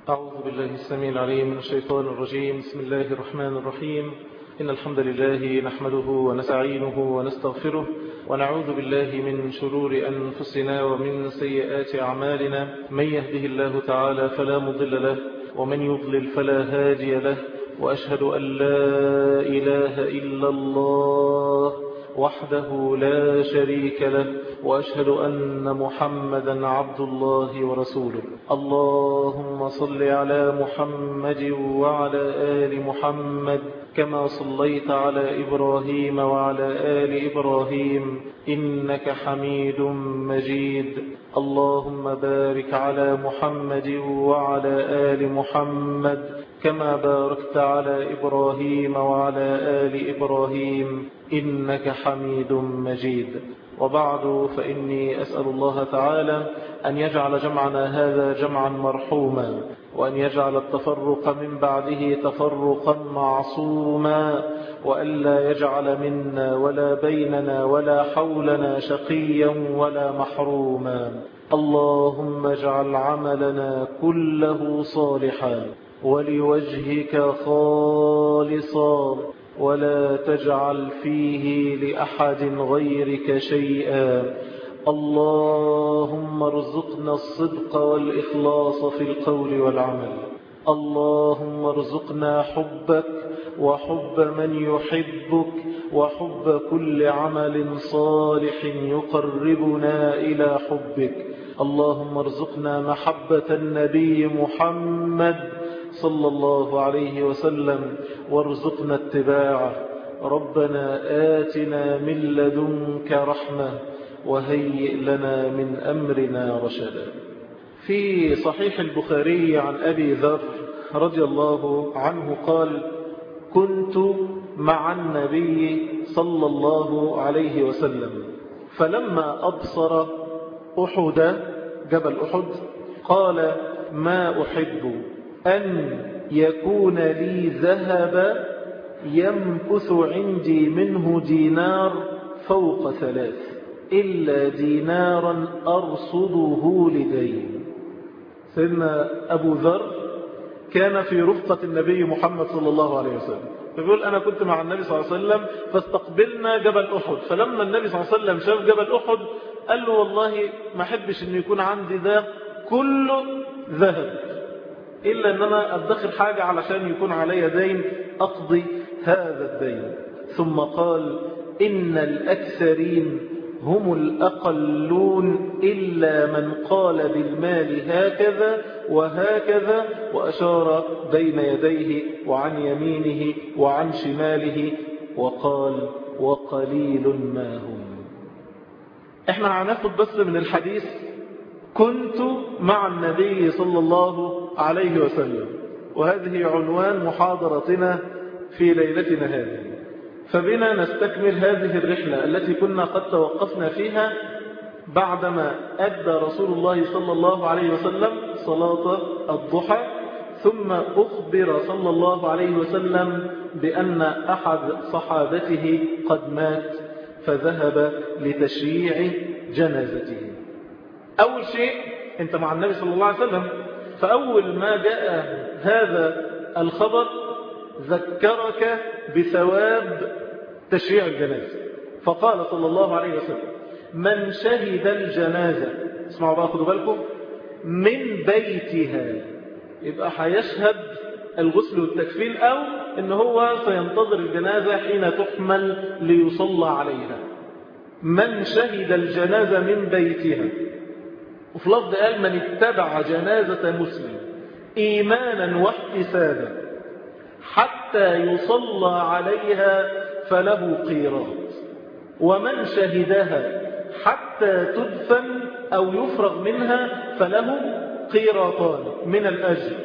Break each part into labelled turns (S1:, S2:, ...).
S1: أعوذ بالله السميع العليم من الشيطان الرجيم. بسم الله الرحمن الرحيم. إن الحمد لله نحمده ونستعينه ونستغفره ونعوذ بالله من شرور أنفسنا ومن سيئات أعمالنا. من يهده الله تعالى فلا مضل له ومن يضلل فلا هادي له، وأشهد أن لا إله إلا الله وحده لا شريك له، وأشهد أن محمدا عبد الله ورسوله. اللهم صل على محمد وعلى آل محمد كما صليت على إبراهيم وعلى آل إبراهيم إنك حميد مجيد. اللهم بارك على محمد وعلى آل محمد كما باركت على إبراهيم وعلى آل إبراهيم إنك حميد مجيد. وبعد، فإني أسأل الله تعالى أن يجعل جمعنا هذا جمعا مرحوما، وأن يجعل التفرق من بعده تفرقا معصوما، وألا يجعل منا ولا بيننا ولا حولنا شقيا ولا محروما. اللهم اجعل عملنا كله صالحا ولوجهك خالصا، ولا تجعل فيه لأحد غيرك شيئا. اللهم ارزقنا الصدق والإخلاص في القول والعمل. اللهم ارزقنا حبك وحب من يحبك وحب كل عمل صالح يقربنا إلى حبك. اللهم ارزقنا محبة النبي محمد صلى الله عليه وسلم وارزقنا اتباعه. ربنا آتنا من لدنك رحمة وهيئ لنا من أمرنا رشدا. في صحيح البخاري عن أبي ذر رضي الله عنه قال: كنت مع النبي صلى الله عليه وسلم فلما أبصر أحد، جبل أحد، قال: ما أحب أن يكون لي ذهب يمكث عندي منه دينار فوق 3 إلا دينارا أرصده لدين. سيدنا أبو ذر كان في رفقة النبي محمد صلى الله عليه وسلم، فيقول: أنا كنت مع النبي صلى الله عليه وسلم فاستقبلنا جبل أحد، فلما النبي صلى الله عليه وسلم شاف جبل أحد قال له: والله ما أحبش أن يكون عندي ده كله ذهب، إلا أن أنا أدخر حاجة علشان يكون علي دين أقضي هذا الدين. ثم قال: إن الأكثرين هم الأقلون إلا من قال بالمال هكذا وهكذا، وأشار بين يديه وعن يمينه وعن شماله وقال: وقليل ما هم. احنا هناخد بس من الحديث كنت مع النبي صلى الله عليه وسلم، وهذه عنوان محاضرتنا في ليلتنا هذه. فبنا نستكمل هذه الرحلة التي كنا قد توقفنا فيها بعدما أدى رسول الله صلى الله عليه وسلم صلاة الضحى، ثم أخبر صلى الله عليه وسلم بأن أحد صحابته قد مات، فذهب لتشييع جنازته. أول شيء أنت مع النبي صلى الله عليه وسلم، فأول ما جاء هذا الخبر ذكرك بثواب تشييع الجنازة، فقال صلى الله عليه وسلم: من شهد الجنازة، اسمعوا بقى خدوا بالكم، من بيتها، يبقى هيشهد الغسل والتكفين، أو إن هو سينتظر الجنازة حين تحمل ليصلى عليها. من شهد الجنازة من بيتها. وفي لفظ قال: من اتبع جنازة مسلم إيمانا واحتسابا حتى يصلى عليها فله قيراط، ومن شهدها حتى تدفن أو يفرغ منها فله قيراطان من الأجر،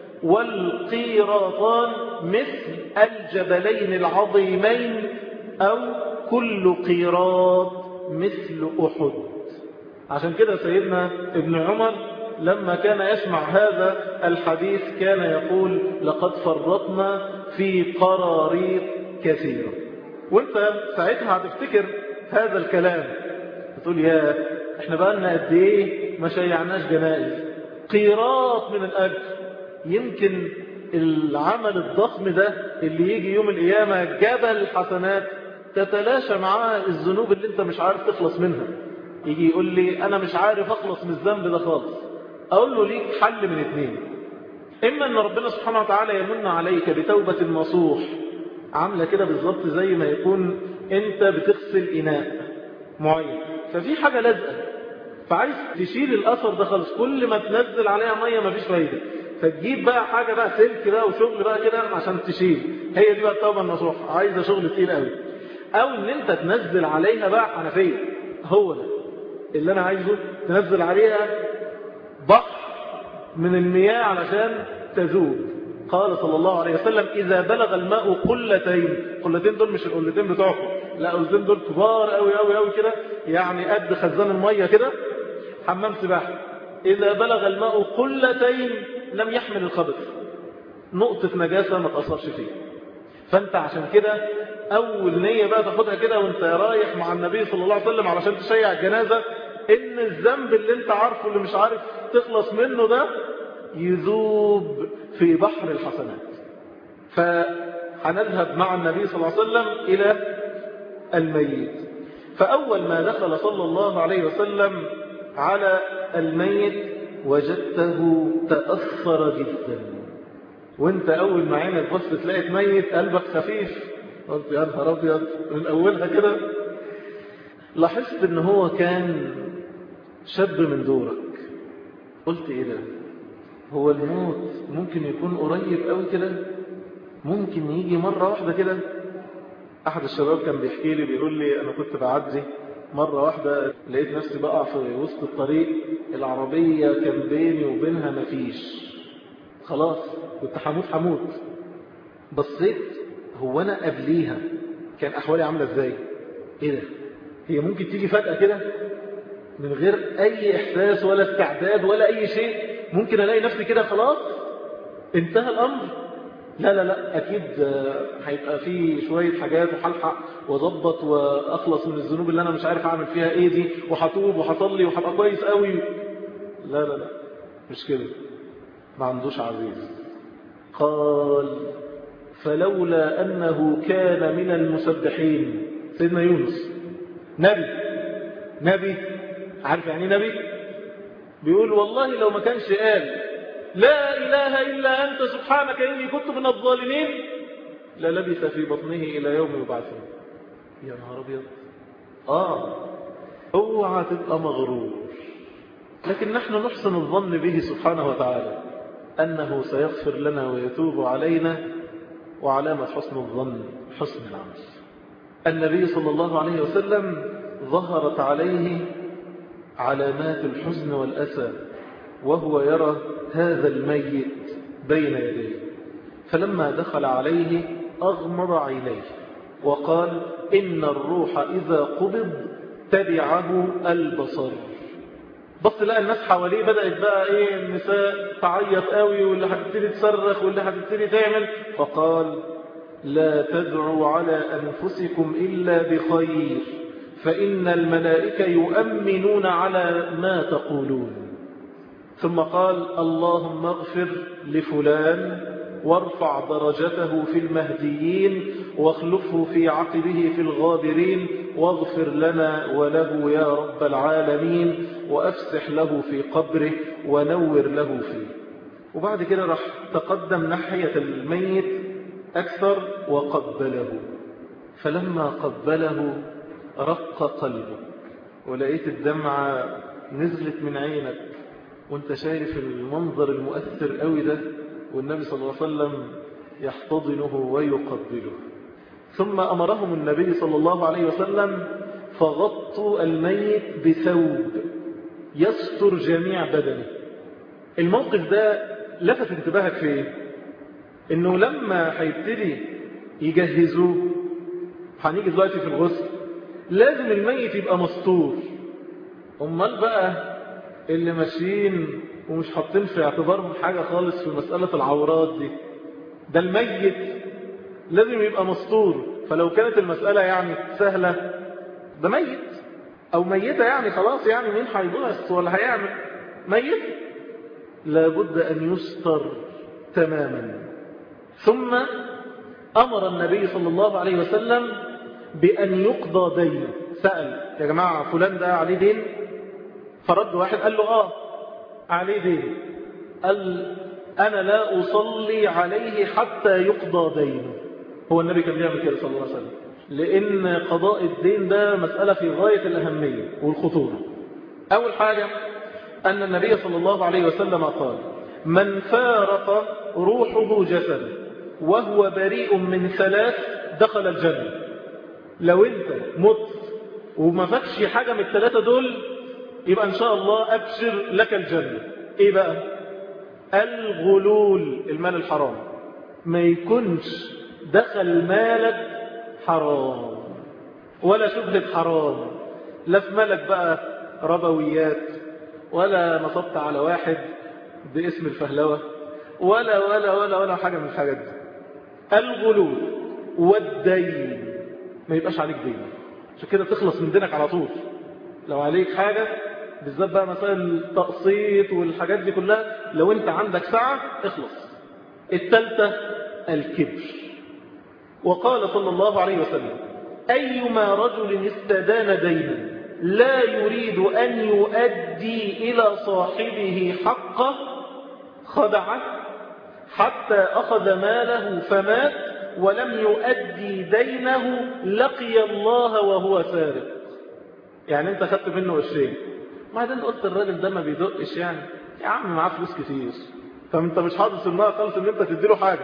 S1: والقيراطان مثل الجبلين العظيمين، أو كل قيراط مثل أحد. عشان كده سيدنا ابن عمر لما كان يسمع هذا الحديث كان يقول: لقد فرطنا في قراريط كثيرة. وانت ساعتها هتفتكر هذا الكلام، تقول: يا احنا بقى لنا قد ايه ما شيعناش جنائز، قيراط من الأجر. يمكن العمل الضخم ده اللي يجي يوم القيامة جبل حسنات تتلاشى معاه الذنوب اللي انت مش عارف تخلص منها. يجي يقول لي انا مش عارف اخلص من الذنب ده خالص، اقول له ليك حل من اتنين. اما ان ربنا سبحانه وتعالى يمن عليك بتوبة نصوح، عاملة كده بالظبط زي ما يكون انت بتغسل اناء معين ففي حاجة لازقة، فعايز تشيل الاثر ده خالص، كل ما تنزل عليها مية مفيش فايدة، فتجيب بقى حاجة بقى سلك بقى وشغل بقى كده عشان تشيل. هي دي بقى التوبة النصوح، عايزة شغل تقيل قوي. او ان انت تنزل عليها بقى حنفية، هو ده اللي انا عايزه، تنزل عليها بحر من المياه علشان تذوب. قال صلى الله عليه وسلم إذا بلغ الماء قلتين دول مش القلتين بتوعكم، لا القلتين دول كبار قوي قوي قوي كده، يعني قد خزان المية كده، حمام سباحة. إذا بلغ الماء قلتين لم يحمل الخبث، نقطة نجاسة ما تأثرش فيه. فأنت عشان كده أول نية بقى تاخدها كده وانت رايح مع النبي صلى الله عليه وسلم علشان تشيع الجنازة، إن الذنب اللي انت عارفه اللي مش عارف تخلص منه ده يذوب في بحر الحسنات. فهنذهب مع النبي صلى الله عليه وسلم إلى الميت. فأول ما دخل صلى الله عليه وسلم على الميت وجدته تأثر جدا. وانت أول ما عينك بص تلاقي ميت قلبك خفيف، قلت يا نهار أبيض من أولها كده. لاحظت ان هو كان شاب من دورك، قلت ايه ده، هو الموت ممكن يكون قريب قوي كده، ممكن يجي مرة واحدة كده. احد الشباب كان بيحكي لي بيقول لي انا كنت بعدي مرة واحدة لقيت نفسي بقع في وسط الطريق، العربية كان بيني وبينها مفيش، خلاص كنت هموت. بصيت هو انا قبليها كان احوالي عاملة ازاي، ايه ده، هي ممكن تيجي فجأة كده من غير اي احساس ولا استعداد ولا اي شيء، ممكن الاقي نفسي كده خلاص انتهى الامر. لا لا لا، اكيد هيبقى في شوية حاجات وهلحق واظبط واخلص من الذنوب اللي انا مش عارف اعمل فيها ايه دي، وهتوب وهصلي وهبقى كويس قوي. لا لا لا، مش كده، ما عندوش عزيز. قال فلولا انه كان من المسبحين. سيدنا يونس نبي عارف يعني نبي، بيقول والله لو ما كانش قال لا إله إلا أنت سبحانك إني كنت من الظالمين للبث في بطنه إلى يوم يبعثون. يا نهار أبيض. اوعى تبقى مغرور، لكن نحن نحسن الظن به سبحانه وتعالى أنه سيغفر لنا ويتوب علينا، وعلامة حسن الظن حسن العمل. النبي صلى الله عليه وسلم ظهرت عليه علامات الحزن والأسى وهو يرى هذا الميت بين يديه، فلما دخل عليه أغمض عينيه وقال إن الروح إذا قبض تبعه البصر. بص لقى الناس حواليه بدأت بقى النساء تعيط قوي، واللي هتبتدي تصرخ واللي هتبتدي تعمل، فقال لا تدعوا على أنفسكم إلا بخير فإن الملائكة يؤمنون على ما تقولون. ثم قال اللهم اغفر لفلان وارفع درجته في المهديين واخلفه في عقبه في الغابرين واغفر لنا وله يا رب العالمين وأفسح له في قبره ونور له فيه. وبعد كده راح تقدم ناحية الميت أكثر وقبله، فلما قبله رق قلبه، ولقيت الدمعة نزلت من عينك وانت شايف المنظر المؤثر قوي ده، والنبي صلى الله عليه وسلم يحتضنه ويقبله. ثم أمرهم النبي صلى الله عليه وسلم فغطوا الميت بثوب يستر جميع بدنه. الموقف ده لفت انتباهك فيه انه لما هيبتدي يجهزوه، هنيجي دلوقتي في الغسل، لازم الميت يبقى مستور. امال بقى اللي ماشيين ومش حاطين في اعتبارهم حاجة خالص في مسألة العورات دي، ده الميت لازم يبقى مستور. فلو كانت المسألة سهلة، ده ميت او ميتة خلاص، مين هيبص ولا هيعمل، ميت لابد ان يستر تماما. ثم أمر النبي صلى الله عليه وسلم بأن يقضى دينه. سأل يا جماعة فلان ده عليه دين؟ فرد واحد قال له عليه دين. قال أنا لا أصلي عليه حتى يقضى دينه. هو النبي كان بيعمل كده صلى الله عليه وسلم، لأن قضاء الدين ده مسألة في غاية الأهمية والخطورة. أول حاجة أن النبي صلى الله عليه وسلم قال من فارق روحه جسد وهو بريء من ثلاث دخل الجنة. لو أنت مت وما فكش حاجة من الثلاثة دول يبقى إن شاء الله أبشر لك الجنة. إيه بقى؟ الغلول، المال الحرام، ما يكونش دخل مالك حرام ولا شبهة حرام، لا في مالك بقى ربويات، ولا نصبت على واحد باسم الفهلوة، ولا حاجة من الحاجات دي. الغلول والدين، ما يبقاش عليك دين، عشان كده تخلص من دينك على طول. لو عليك حاجة بالذات بقى مثلا التقسيط والحاجات دي كلها، لو انت عندك سعة اخلص. الثالثة الكبر. وقال صلى الله عليه وسلم أيما رجل استدان دينا لا يريد أن يؤدي إلى صاحبه حقه خدعه حتى أخذ ماله فمات ولم يؤدي دينه لقي الله وهو سارق. يعني انت خدت منه قرشين، بعدين قلت الراجل ده ما بيدقش، يعني يا عم معاه فلوس كتير، فانت مش حاطط النار خالص ان انت تديله حاجة.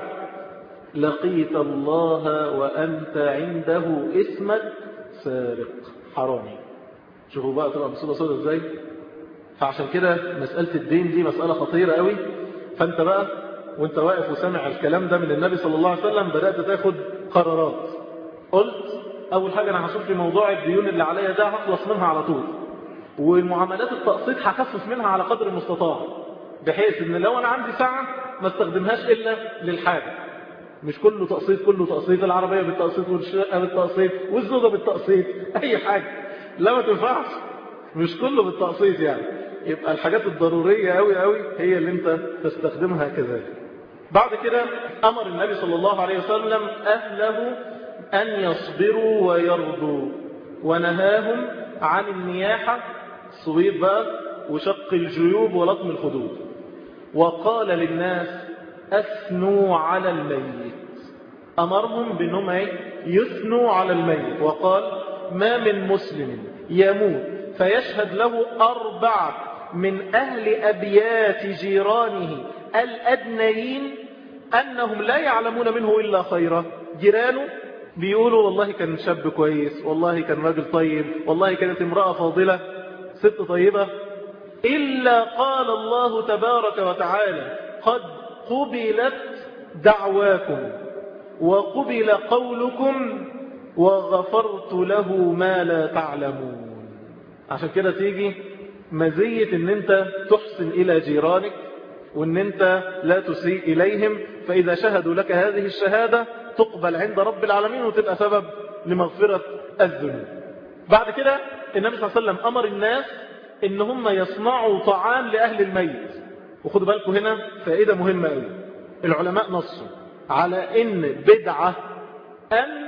S1: لقيت الله وأنت عنده اسمك سارق حرامي. شوفوا بقى تبقى بصورة صورة ازاي. فعشان كده مسألة الدين دي مسألة خطيرة قوي. فانت بقى وانت واقف وسمع الكلام ده من النبي صلى الله عليه وسلم بدأت تاخد قرارات. قلت أول حاجة أنا هشوف في موضوع الديون اللي عليا ده هخلص منها على طول، والمعاملات التقسيط هخفف منها على قدر المستطاع، بحيث ان لو أنا عندي ساعة ما استخدمهاش إلا للحاجة. مش كله تقسيط، كله تقسيط، العربية بالتقسيط والشقة بالتقسيط والزوجة بالتقسيط، أي حاجة لا ما تنفعش، مش كله بالتقسيط. يعني يبقى الحاجات الضرورية قوي قوي هي اللي انت تستخدمها كذلك. بعد كده أمر النبي صلى الله عليه وسلم أهله أن يصبروا ويرضوا، ونهاهم عن النياحة، الصويت بقى وشق الجيوب ولطم الخدود. وقال للناس أثنوا على الميت، أمرهم بأنهم يثنوا على الميت. وقال ما من مسلم يموت فيشهد له 4 من أهل أبيات جيرانه الأدنيين أنهم لا يعلمون منه إلا خيرا. جيرانه بيقولوا والله كان شاب كويس، والله كان راجل طيب، والله كانت امرأة فاضلة، ست طيبة، إلا قال الله تبارك وتعالى قد قبلت دعواكم وقبل قولكم وغفرت له ما لا تعلمون. عشان كده تيجي مزية ان انت تحسن الى جيرانك، وان انت لا تسيء اليهم، فاذا شهدوا لك هذه الشهادة تقبل عند رب العالمين وتبقى سبب لمغفرة الذنوب. بعد كده النبي صلى الله عليه وسلم امر الناس ان هم يصنعوا طعام لأهل الميت. وخدوا بالكم هنا فائدة مهمة قوي. العلماء نصوا على ان بدعة ان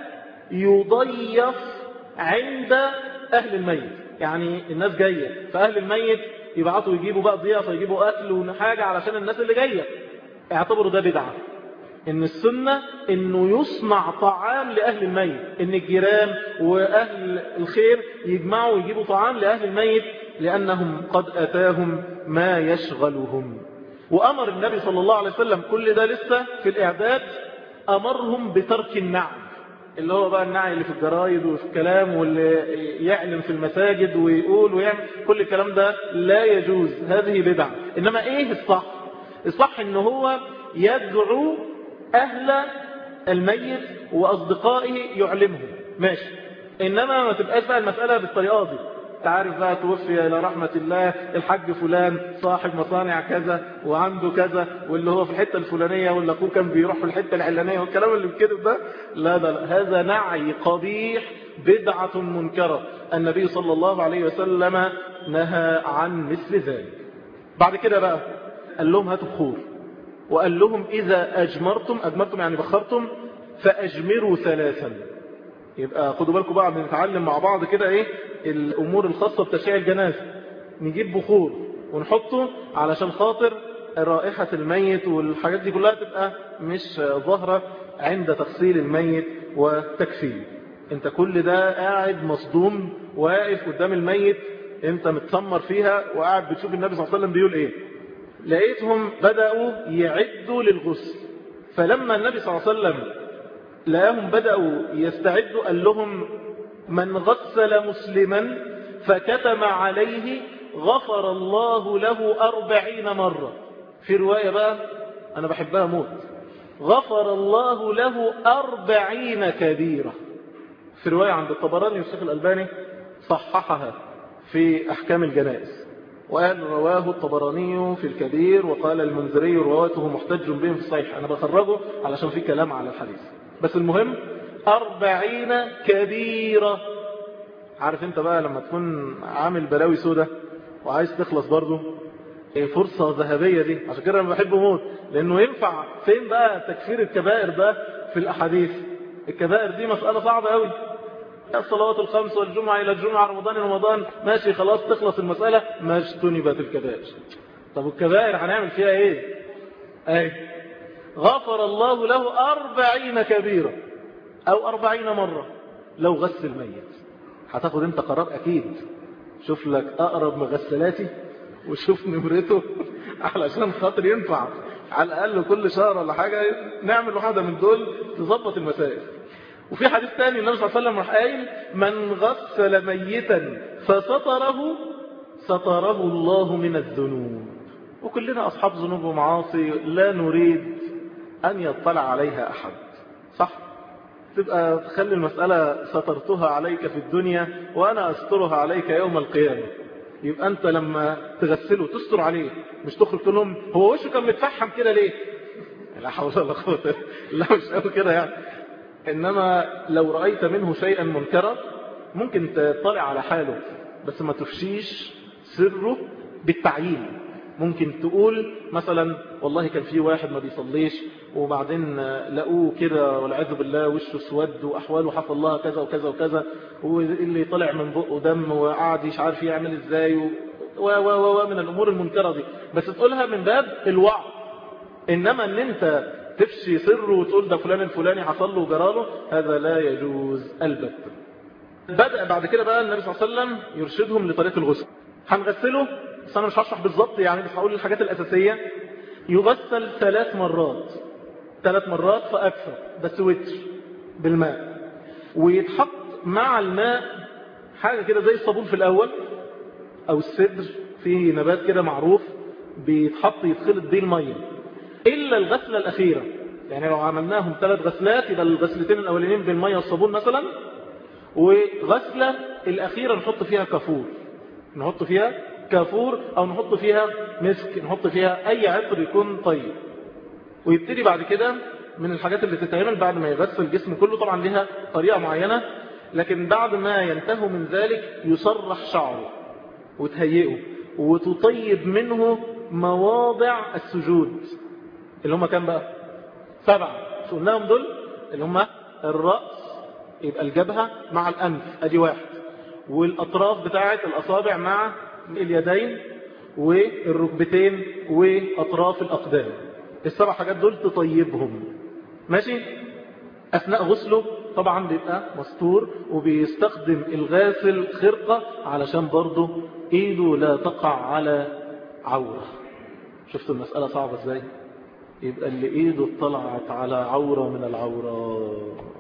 S1: يضيف عند اهل الميت. يعني الناس جاية فاهل الميت يبعثوا يجيبوا بقى ضيافة، يجيبوا اكل وحاجة علشان الناس اللي جاية، اعتبروا ده بدعة. ان السنة انه يصنع طعام لأهل الميت، ان الجيران واهل الخير يجمعوا ويجيبوا طعام لأهل الميت لأنهم قد أتاهم ما يشغلهم. وأمر النبي صلى الله عليه وسلم كل ده لسه في الإعداد، أمرهم بترك النعي، اللي هو بقى النعي اللي في الجرايد وفي الكلام واللي يعلن في المساجد ويقول ويعمل، كل الكلام ده لا يجوز، هذه بدعة. إنما إيه الصح؟ الصح إنه هو يدعو أهل الميت وأصدقائه يعلمهم، ماشي. إنما ما تبقاش بقى المسألة بالطريقة دي. تعرف بقى توفي إلى رحمة الله الحاج فلان صاحب مصانع كذا وعنده كذا، واللي هو في الحتة الفلانية، واللي أخوه كان بيروح في الحتة العلانية، والكلام اللي بكده ده لا، هذا نعي قبيح، بدعة منكرة. النبي صلى الله عليه وسلم نهى عن مثل ذلك. بعد كده بقى قال لهم هاتوا بخور. وقال لهم إذا أجمرتم يعني بخرتم فأجمروا 3. يبقى خدوا بالكم بقى بنتعلم مع بعض كده ايه الأمور الخاصة بتشييع الجنازة. نجيب بخور ونحطه علشان خاطر رائحة الميت والحاجات دي كلها تبقى مش ظاهرة عند تغسيل الميت وتكفينه. انت كل ده قاعد مصدوم واقف قدام الميت، انت متسمر فيها وقاعد بتشوف النبي صلى الله عليه وسلم بيقول ايه. لقيتهم بدأوا يعدوا للغسل، فلما النبي صلى الله عليه وسلم لقاهم بدأوا يستعدوا قال لهم من غسل مسلما فكتم عليه غفر الله له 40 مرة. في رواية بقى أنا بحبها موت، غفر الله له 40 كبيرة. في رواية عند الطبراني والشيخ الألباني صححها في أحكام الجنائز، وقال رواه الطبراني في الكبير، وقال المنذري رواته محتج به في الصحيح. أنا بخرجه علشان في كلام على الحديث، بس المهم 40 كبيرة. عارف انت بقى لما تكون عامل بلاوي سودة وعايز تخلص برضه، فرصة ذهبية دي. عشان كده انا بحبه موت، لانه ينفع فين بقى تكفير الكبائر ده في الاحاديث. الكبائر دي مسألة صعبة قوي، الصلوات الخمس والجمعة الى الجمعة، رمضان الى رمضان، ماشي خلاص تخلص المسألة، ما اجتنبت الكبائر. طب الكبائر هنعمل فيها ايه؟ اي غفر الله له 40 كبيرة او 40 مرة. لو غسل ميت هتاخد انت قرار اكيد، شوف لك اقرب مغسلاتي وشوف نمرته علشان خاطر ينفع على الاقل كل شهر ولا حاجة نعمل واحدة من دول تظبط المسائل. وفي حديث تاني النبي صلى الله عليه وسلم راح قايل من غسل ميتا فستره ستره الله من الذنوب. وكلنا اصحاب ذنوب ومعاصي لا نريد ان يطلع عليها احد، صح؟ تبقى تخلي المسألة سترتها عليك في الدنيا وأنا أسترها عليك يوم القيامة. يبقى أنت لما تغسله تستر عليه، مش تخرج تقول لهم هو وشه كان متفحم كده ليه؟ لا حول ولا قوة، لا مش قوي كده يعني. إنما لو رأيت منه شيئا منكرا ممكن تطلع على حاله، بس ما تفشيش سره بالتعيين. ممكن تقول مثلا والله كان في واحد ما بيصليش وبعدين لقوه كده والعياذ بالله وشه اسود واحواله حصل لها كذا وكذا وكذا، واللي طلع من بقه دم وقعد مش عارف يعمل ازاي من الامور المنكره دي، بس تقولها من باب الوعظ. انما ان انت تفشي سره وتقول ده فلان الفلاني حصل له وجراله، هذا لا يجوز البتة. بدأ بعد كده بقى النبي صلى الله عليه وسلم يرشدهم لطريقه الغسل. هنغسله بس أنا مش هشرح بالظبط يعني، بس هقول الحاجات الأساسية. يغسل 3 مرات، 3 مرات فأكثر، بس وتر بالماء، ويتحط مع الماء حاجة كده زي الصابون في الأول أو السدر، فيه نبات كده معروف بيتحط يتخلط بيه المية، إلا الغسلة الأخيرة. يعني لو عملناهم 3 غسلات يبقى الغسلتين الأولين بالمية والصابون مثلا، وغسلة الأخيرة نحط فيها كافور، نحط فيها كافور أو نحط فيها مسك، نحط فيها أي عطر يكون طيب. ويبتدي بعد كده من الحاجات اللي تتعمل بعد ما يغسل الجسم كله، طبعا لها طريقة معينة، لكن بعد ما ينتهوا من ذلك يصرح شعره وتهيئه وتطيب منه مواضع السجود اللي هم كام بقى؟ 7 قلناهم دول، اللي هم الرأس، يبقى الجبهة مع الأنف أدي 1، والأطراف بتاعة الأصابع مع اليدين والركبتين وأطراف الأقدام. ال7 حاجات دول تطيبهم، ماشي؟ أثناء غسله طبعا بيبقى مستور، وبيستخدم الغاسل خرقة علشان برضه إيده لا تقع على عورة. شفتوا المسألة صعبة ازاي؟ يبقى اللي إيده طلعت على عورة من العورة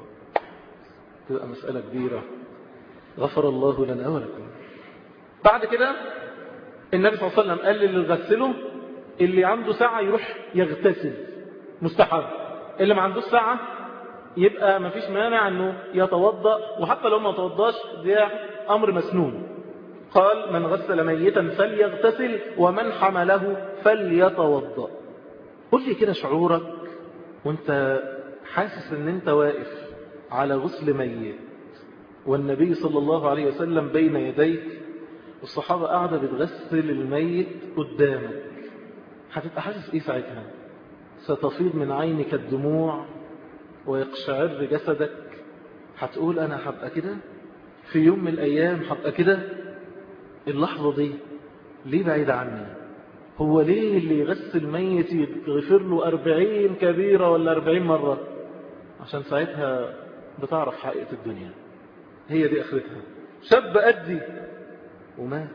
S1: تبقى مسألة كبيرة. غفر الله لنا ولكم. بعد كده النبي صلى الله عليه وسلم قال للي يغسله اللي عنده ساعة يروح يغتسل مستحب، اللي ما عندوش ساعة يبقى ما فيش مانع انه يتوضأ، وحتى لو ما توضاش ده امر مسنون. قال من غسل ميتا فليغتسل ومن حمله فليتوضأ. قل لي كده شعورك وانت حاسس ان انت واقف على غسل ميت والنبي صلى الله عليه وسلم بين يديك والصحابة قاعدة بتغسل الميت قدامك، هتبقى حاسس ايه ساعتها؟ ستفيض من عينك الدموع ويقشعر جسدك. هتقول أنا هبقى كده في يوم من الأيام، هبقى كده. اللحظة دي ليه بعيد عني؟ هو ليه اللي يغسل ميت يغفر له 40 كبيرة ولا 40 مرة؟ عشان ساعتها بتعرف حقيقة الدنيا، هي دي آخرتها. شاب أدي ومات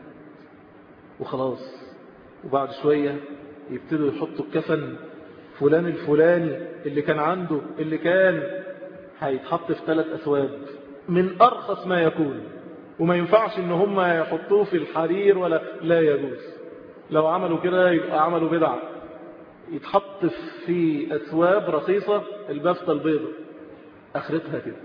S1: وخلاص، وبعد شوية يبتدوا يحطوا الكفن فلان الفلاني اللي كان عنده، اللي كان هيتحط في 3 أثواب من أرخص ما يكون، وما ينفعش إن هم يحطوه في الحرير ولا لا يجوز. لو عملوا كده يبقى عملوا بدعة. يتحط في أثواب رخيصة، البافتة البيضة. آخرتها كده.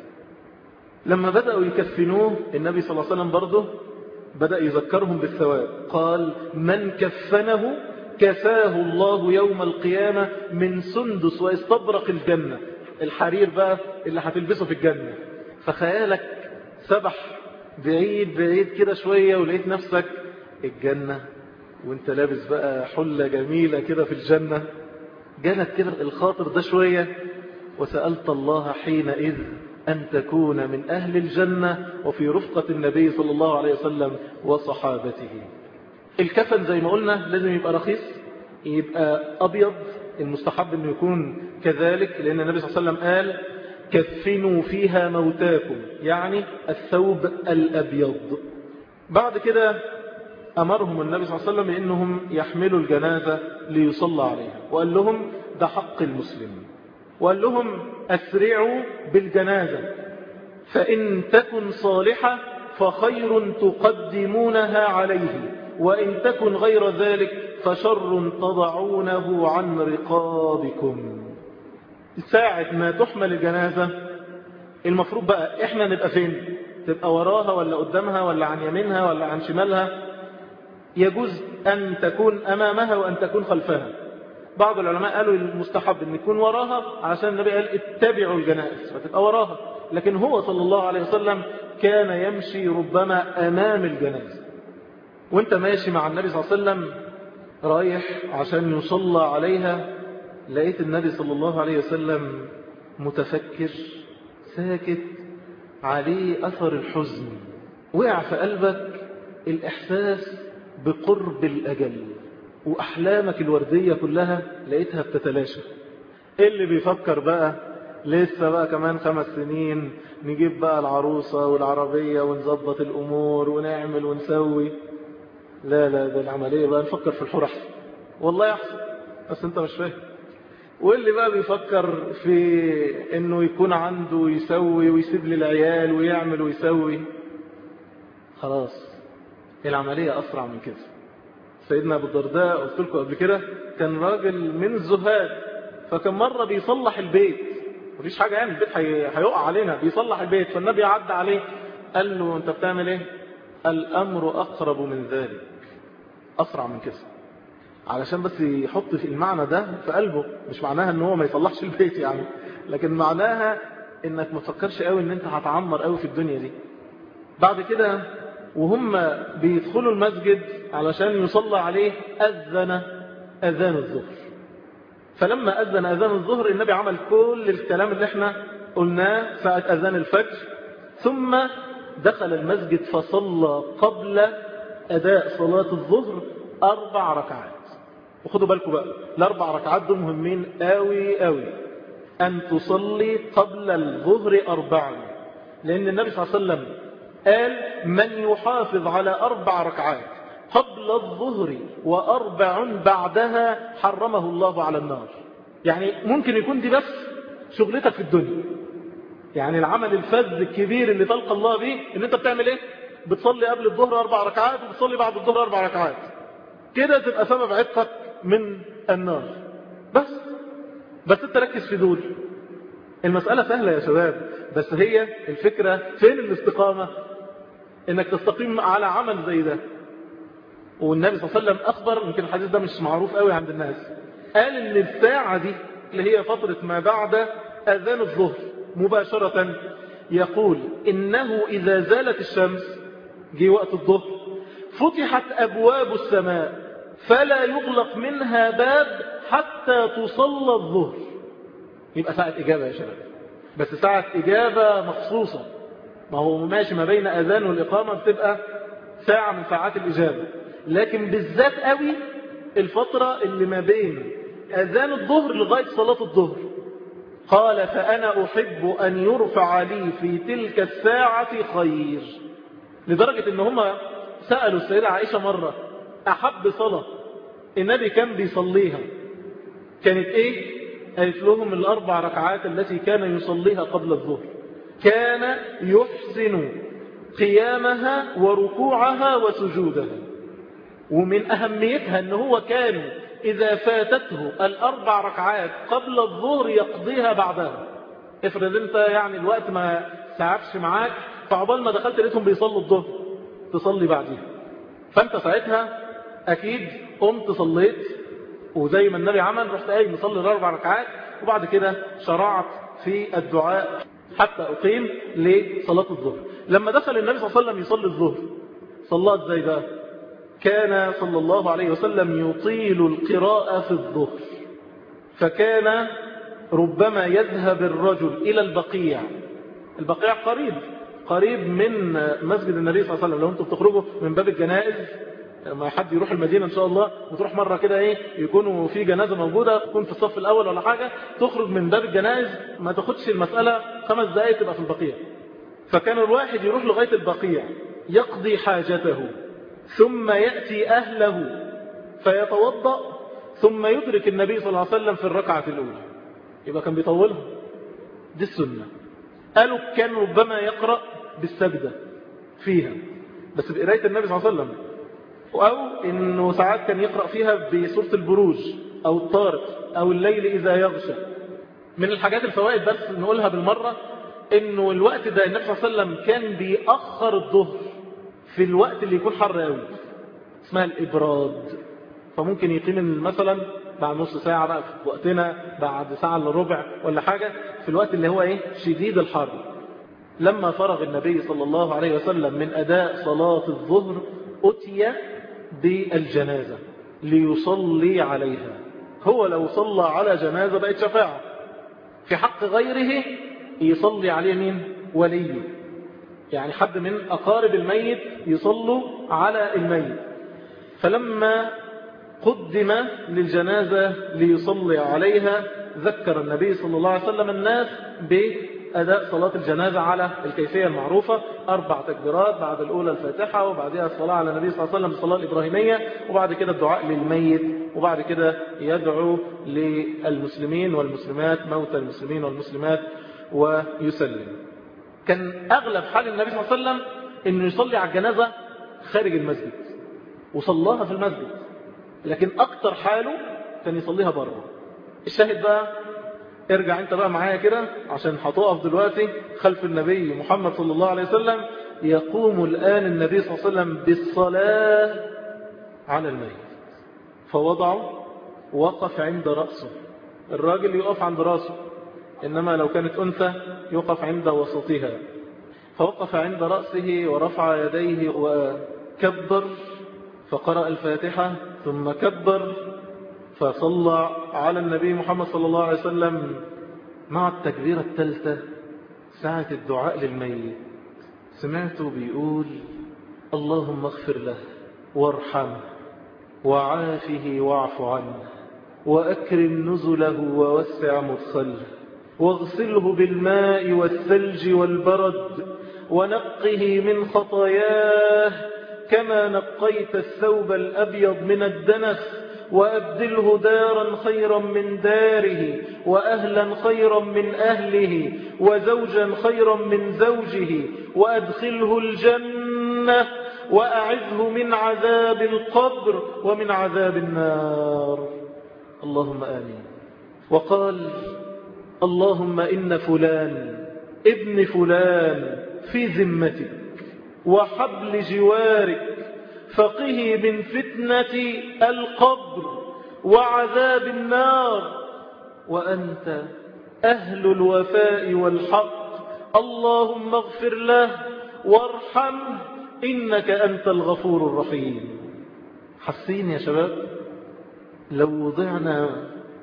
S1: لما بدأوا يكفنوه النبي صلى الله عليه وسلم برضه بدأ يذكرهم بالثواب. قال من كفنه كساه الله يوم القيامة من سندس واستبرق الجنة. الحرير بقى اللي هتلبسه في الجنة. فخيالك سبح بعيد بعيد كده شوية ولقيت نفسك الجنة، وانت لابس بقى حلة جميلة كده في الجنة. جالك كده الخاطر ده شوية، وسألت الله حينئذ أن تكون من أهل الجنة وفي رفقة النبي صلى الله عليه وسلم وصحابته. الكفن زي ما قلنا لازم يبقى رخيص، يبقى أبيض، المستحب أنه يكون كذلك، لأن النبي صلى الله عليه وسلم قال كفنوا فيها موتاكم، يعني الثوب الأبيض. بعد كده أمرهم النبي صلى الله عليه وسلم بأنهم يحملوا الجنازة ليصلى عليها، وقال لهم ده حق المسلم، وقال لهم أسرعوا بالجنازة، فإن تكن صالحة فخير تقدمونها عليه، وإن تكن غير ذلك فشر تضعونه عن رقابكم. ساعة ما تحمل الجنازة المفروض بقى إحنا نبقى فين؟ تبقى وراها ولا قدامها ولا عن يمينها ولا عن شمالها؟ يجوز أن تكون أمامها وأن تكون خلفها. بعض العلماء قالوا المستحب أن يكون وراها عشان النبي قال اتبعوا الجنائز فتبقى وراها، لكن هو صلى الله عليه وسلم كان يمشي ربما أمام الجنازة. وانت ماشي مع النبي صلى الله عليه وسلم رايح عشان يصلى عليها، لقيت النبي صلى الله عليه وسلم متفكر ساكت، عليه أثر الحزن، وقع في قلبك الإحساس بقرب الأجل، وأحلامك الوردية كلها لقيتها بتتلاشى. اللي بيفكر بقى لسه بقى كمان 5 سنين نجيب بقى العروسة والعربية ونظبط الأمور ونعمل ونسوي، لا ده العملية بقى نفكر في الحور أحسن، والله أحسن، بس أنت مش فاهم. واللي بقى بيفكر في إنه يكون عنده يسوي ويسيب للعيال ويعمل ويسوي، خلاص العملية أسرع من كده. سيدنا أبو الدرداء قلت لكم قبل كده كان راجل من الزهاد، فكان مرة بيصلح البيت، مفيش حاجة يعني البيت هيقع علينا، بيصلح البيت، فالنبي عدى عليه قال له أنت بتعمل إيه؟ الأمر أقرب من ذلك، أسرع من كده، علشان بس يحط في المعنى ده في قلبه. مش معناها ان هو ما يصلحش البيت يعني، لكن معناها انك ما تفكرش قوي ان انت هتعمر قوي في الدنيا دي. بعد كده وهم بيدخلوا المسجد علشان يصلى عليه أذن أذان الظهر. فلما أذن أذان الظهر النبي عمل كل الكلام اللي احنا قلناه ساعة أذان الفجر، ثم دخل المسجد فصلى قبل أداء صلاة الظهر 4 ركعات. وخدوا بالكم بقى ال4 ركعات دول مهمين قوي قوي، أن تصلي قبل الظهر 4، لأن النبي صلى الله عليه وسلم قال من يحافظ على 4 ركعات قبل الظهر و4 بعدها حرمه الله على النار. يعني ممكن يكون دي بس شغلتك في الدنيا، يعني العمل الفذ الكبير اللي تلقى الله به ان انت بتعمل ايه؟ بتصلي قبل الظهر 4 ركعات وبتصلي بعد الظهر 4 ركعات، كده تبقى سبب عتقك من النار. بس انت ركز في دول. المسألة سهلة يا شباب، بس هي الفكرة فين الاستقامة؟ انك تستقيم على عمل زي ده. والنبي صلى الله عليه وسلم اخبر، يمكن الحديث ده مش معروف قوي عند الناس، قال ان الساعة دي اللي هي فترة ما بعد اذان الظهر مباشرة، يقول انه اذا زالت الشمس، جه وقت الظهر، فتحت ابواب السماء فلا يغلق منها باب حتى تصلى الظهر. يبقى ساعة إجابة يا شباب، بس ساعة إجابة مخصوصة. ما هو ماشي ما بين أذان والإقامة بتبقى ساعة من ساعات الإجابة، لكن بالذات قوي الفترة اللي ما بين أذان الظهر لغاية صلاة الظهر. قال فأنا أحب أن يرفع لي في تلك الساعة خير. لدرجة إن هم سألوا السيدة عائشة مرة أحب صلاة النبي كان بيصليها كانت إيه؟ قالت لهم 4 ركعات التي كان يصليها قبل الظهر، كان يحسن قيامها وركوعها وسجودها. ومن أهميتها أنه هو كان إذا فاتته 4 ركعات قبل الظهر يقضيها بعدها. افرض انت يعني الوقت ما سعفش معاك، فعقبال ما دخلت لقيتهم بيصلوا الظهر تصلي بعديها، فانت ساعتها أكيد قمت صليت وزي ما النبي عمل رحت قايم نصلي 4 ركعات، وبعد كده شرعت في الدعاء حتى أقيم لصلاة الظهر. لما دخل النبي صلى الله عليه وسلم يصلي الظهر صلى ازاي بقى؟ كان صلى الله عليه وسلم يطيل القراءة في الظهر، فكان ربما يذهب الرجل إلى البقيع. البقيع قريب من مسجد النبي صلى الله عليه وسلم. لو انتم بتخرجوا من باب الجنائز، لما حد يروح المدينة إن شاء الله وتروح مرة كده يكونوا في جنازة موجودة، تكون في الصف الأول ولا حاجة، تخرج من باب الجنائز ما تاخدش المسألة 5 دقائق تبقى في البقيع. فكان الواحد يروح لغاية البقيع يقضي حاجته، ثم يأتي أهله فيتوضأ، ثم يدرك النبي صلى الله عليه وسلم في الركعة الأولى. يبقى كان بيطولها، دي السنة. قالوا كان ربما يقرأ بالسجدة فيها بس بقراية النبي صلى الله عليه وسلم، أو إنه ساعات كان يقرأ فيها بسورة البروج أو الطارق أو الليل إذا يغشى. من الحاجات الفوائد بس نقولها بالمرة، إنه الوقت ده النبي صلى الله عليه وسلم كان بيأخر الظهر في الوقت اللي يكون حر قوي، اسمها الإبراد. فممكن يقيم مثلا بعد نص ساعة بقى في وقتنا، بعد ساعة إلا ربع ولا حاجة، في الوقت اللي هو شديد الحر. لما فرغ النبي صلى الله عليه وسلم من أداء صلاة الظهر أتي بالجنازة ليصلي عليها. هو لو صلى على جنازة بقت شفاعة، في حق غيره يصلي عليه مين؟ وليه، يعني حد من أقارب الميت يصلوا على الميت. فلما قدم للجنازة ليصلي عليها ذكر النبي صلى الله عليه وسلم الناس بأداء صلاة الجنازة على الكيفية المعروفة: 4 تكبيرات، بعد الأولى الفاتحة، وبعدها الصلاة على النبي صلى الله عليه وسلم الصلاة الإبراهيمية، وبعد كده الدعاء للميت، وبعد كده يدعو للمسلمين والمسلمات، موتى المسلمين والمسلمات، ويسلم. كان أغلب حال النبي صلى الله عليه وسلم أنه يصلي على الجنازة خارج المسجد وصلاها في المسجد، لكن أكتر حاله كان يصليها بره. الشاهد بقى، ارجع انت بقى معايا كده عشان هتقف دلوقتي خلف النبي محمد صلى الله عليه وسلم. يقوم الآن النبي صلى الله عليه وسلم بالصلاة على الميت، فوضعه وقف عند رأسه. الراجل يقف عند رأسه، إنما لو كانت أنثى يقف عند وسطها. فوقف عند رأسه ورفع يديه وكبر، فقرأ الفاتحة ثم كبر، فصلى على النبي محمد صلى الله عليه وسلم. مع التكبيرة الثالثة ساعة الدعاء للميت سمعته بيقول: اللهم اغفر له وارحمه وعافه واعف عنه وأكرم نزله ووسع مدخله واغسله بالماء والثلج والبرد ونقه من خطاياه كما نقيت الثوب الأبيض من الدنس، وأبدله دارا خيرا من داره وأهلا خيرا من أهله وزوجا خيرا من زوجه، وأدخله الجنة وأعذه من عذاب القبر ومن عذاب النار. اللهم آمين. وقال: اللهم إن فلان ابن فلان في ذمتك وحبل جوارك، فقه من فتنة القبر وعذاب النار، وأنت أهل الوفاء والحق، اللهم اغفر له وارحمه إنك أنت الغفور الرحيم. حسين يا شباب، لو وضعنا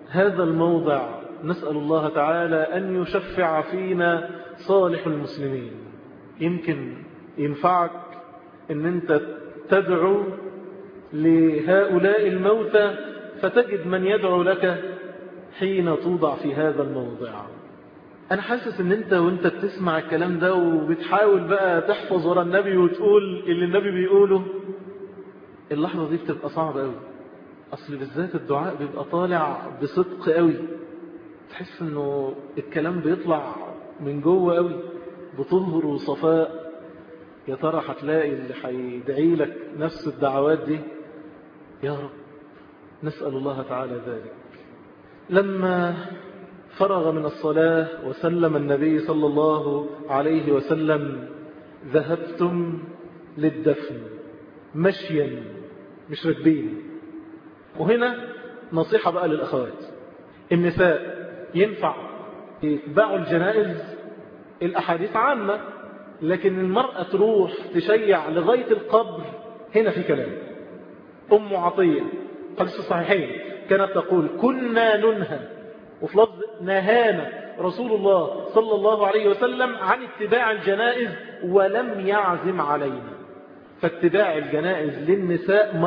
S1: هذا الموضع نسأل الله تعالى أن يشفع فينا صالح المسلمين. يمكن ينفعك أن أنت تدعو لهؤلاء الموتى فتجد من يدعو لك حين توضع في هذا الموضع. أنا حاسس أن أنت وأنت بتسمع الكلام ده وبتحاول بقى تحفظ ورا النبي وتقول اللي النبي بيقوله، اللحظة دي بتبقى صعبة قوي. أصل بالذات الدعاء بيبقى طالع بصدق قوي، تحس أنه الكلام بيطلع من جوه قوي بطهر وصفاء. يا ترى هتلاقي اللي هيدعي لك نفس الدعوات دي؟ يا رب نسأل الله تعالى ذلك. لما فرغ من الصلاة وسلم النبي صلى الله عليه وسلم ذهبتم للدفن مشيا مش راكبين. وهنا نصيحة بقى للأخوات، النساء ينفع يتبعوا الجنائز، الأحاديث عامة، لكن المرأة تروح تشيع لغاية القبر، هنا في كلام. أم عطية حديث الصحيحين كانت تقول كنا ننهى، وفي لفظ نهانا رسول الله صلى الله عليه وسلم عن اتباع الجنائز ولم يعزم علينا. فاتباع الجنائز للنساء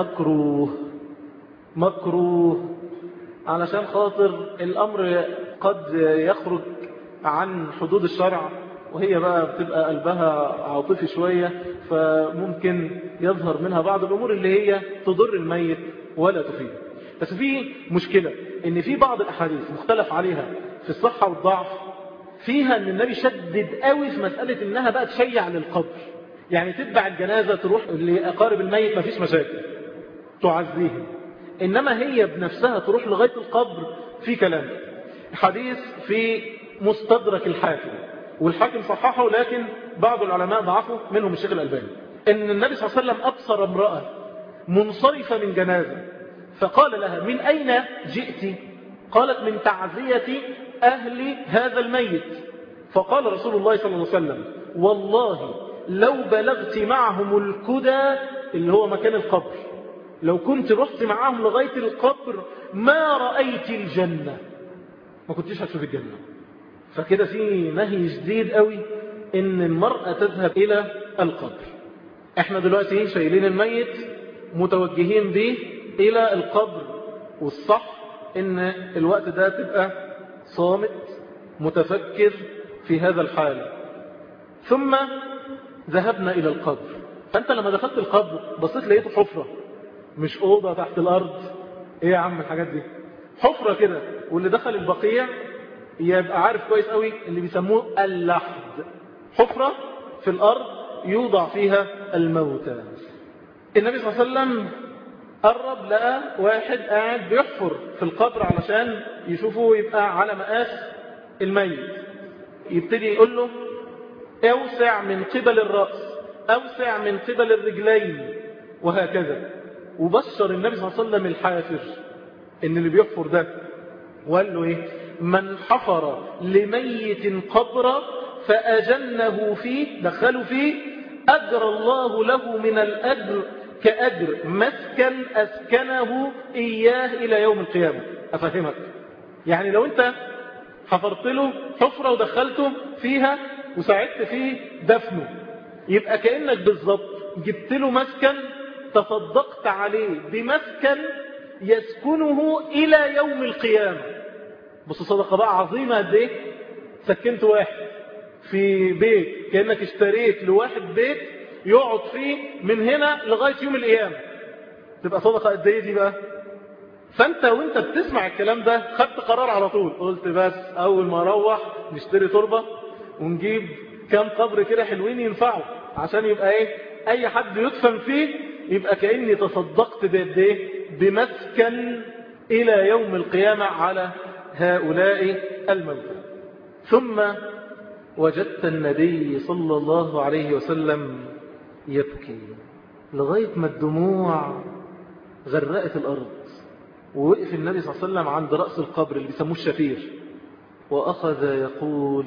S1: مكروه علشان خاطر الأمر قد يخرج عن حدود الشرع، وهي بقى بتبقى قلبها عاطفي شوية، فممكن يظهر منها بعض الأمور اللي هي تضر الميت ولا تفيد. بس في مشكلة ان في بعض الأحاديث مختلف عليها في الصحة والضعف، فيها ان النبي شدد قوي في مسألة انها بقى تشيع للقبر، يعني تتبع الجنازة تروح لأقارب الميت مفيش مشاكل تعزيهم، إنما هي بنفسها تروح لغاية القبر في كلام. حديث في مستدرك الحاكم، والحاكم صححه لكن بعض العلماء ضعفه منهم الشيخ الألباني، إن النبي صلى الله عليه وسلم أبصر امرأة منصرفة من جنازة فقال لها من أين جئت؟ قالت من تعزية أهل هذا الميت. فقال رسول الله صلى الله عليه وسلم والله لو بلغت معهم الكدى اللي هو مكان القبر، لو كنت رحت معهم لغاية القبر ما رأيت الجنة، ما كنتش هتشوف الجنة. فكده في نهي شديد قوي ان المرأة تذهب الى القبر. احنا دلوقتي شايلين الميت متوجهين به الى القبر، والصح ان الوقت ده تبقى صامت متفكر في هذا الحال. ثم ذهبنا الى القبر، فانت لما دخلت القبر بصيت لقيته حفرة، مش أوضة تحت الأرض. إيه يا عم الحاجات دي؟ حفرة كده. واللي دخل البقيع يبقى عارف كويس قوي اللي بيسموه اللحد، حفرة في الأرض يوضع فيها الموتى. النبي صلى الله عليه وسلم قرب لقى واحد قاعد بيحفر في القبر علشان يشوفه يبقى على مقاس الميت، يبتدي يقول له اوسع من قبل الرأس، اوسع من قبل الرجلين، وهكذا. وبشر النبي صلى الله عليه وسلم الحافر ان اللي بيحفر ده، وقال له ايه؟ من حفر لميت قبرا فأجنه فيه، دخله فيه، أجر الله له من الأجر كأجر مسكن أسكنه إياه إلى يوم القيامة. أفهمك؟ يعني لو أنت حفرت له حفرة ودخلته فيها وساعدت فيه دفنه، يبقى كأنك بالضبط جبت له مسكن تصدقت عليه بمسكن يسكنه إلى يوم القيامة. بص صدقة بقى عظيمة قد ايه؟ سكنت واحد في بيت، كأنك اشتريت لواحد بيت يقعد فيه من هنا لغاية يوم القيامة. تبقى صدقة قد ايه دي بقى؟ فانت وانت بتسمع الكلام ده خدت قرار على طول، قلت بس اول ما اروح نشتري تربة ونجيب كام قبر كده حلوين ينفعوا، عشان يبقى ايه؟ اي حد يدفن فيه يبقى كأني تصدقت بقد ايه؟ بمسكن الى يوم القيامة على هؤلاء الموتى. ثم وجدت النبي صلى الله عليه وسلم يبكي لغاية ما الدموع غرقت الأرض، ووقف النبي صلى الله عليه وسلم عند رأس القبر اللي بيسموه الشفير، وأخذ يقول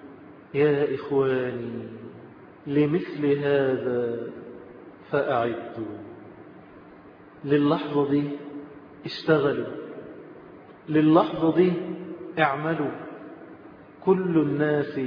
S1: يا إخواني لمثل هذا فأعدوا. للحظة دي اشتغلوا، للحظة دي اعملوا كل الناس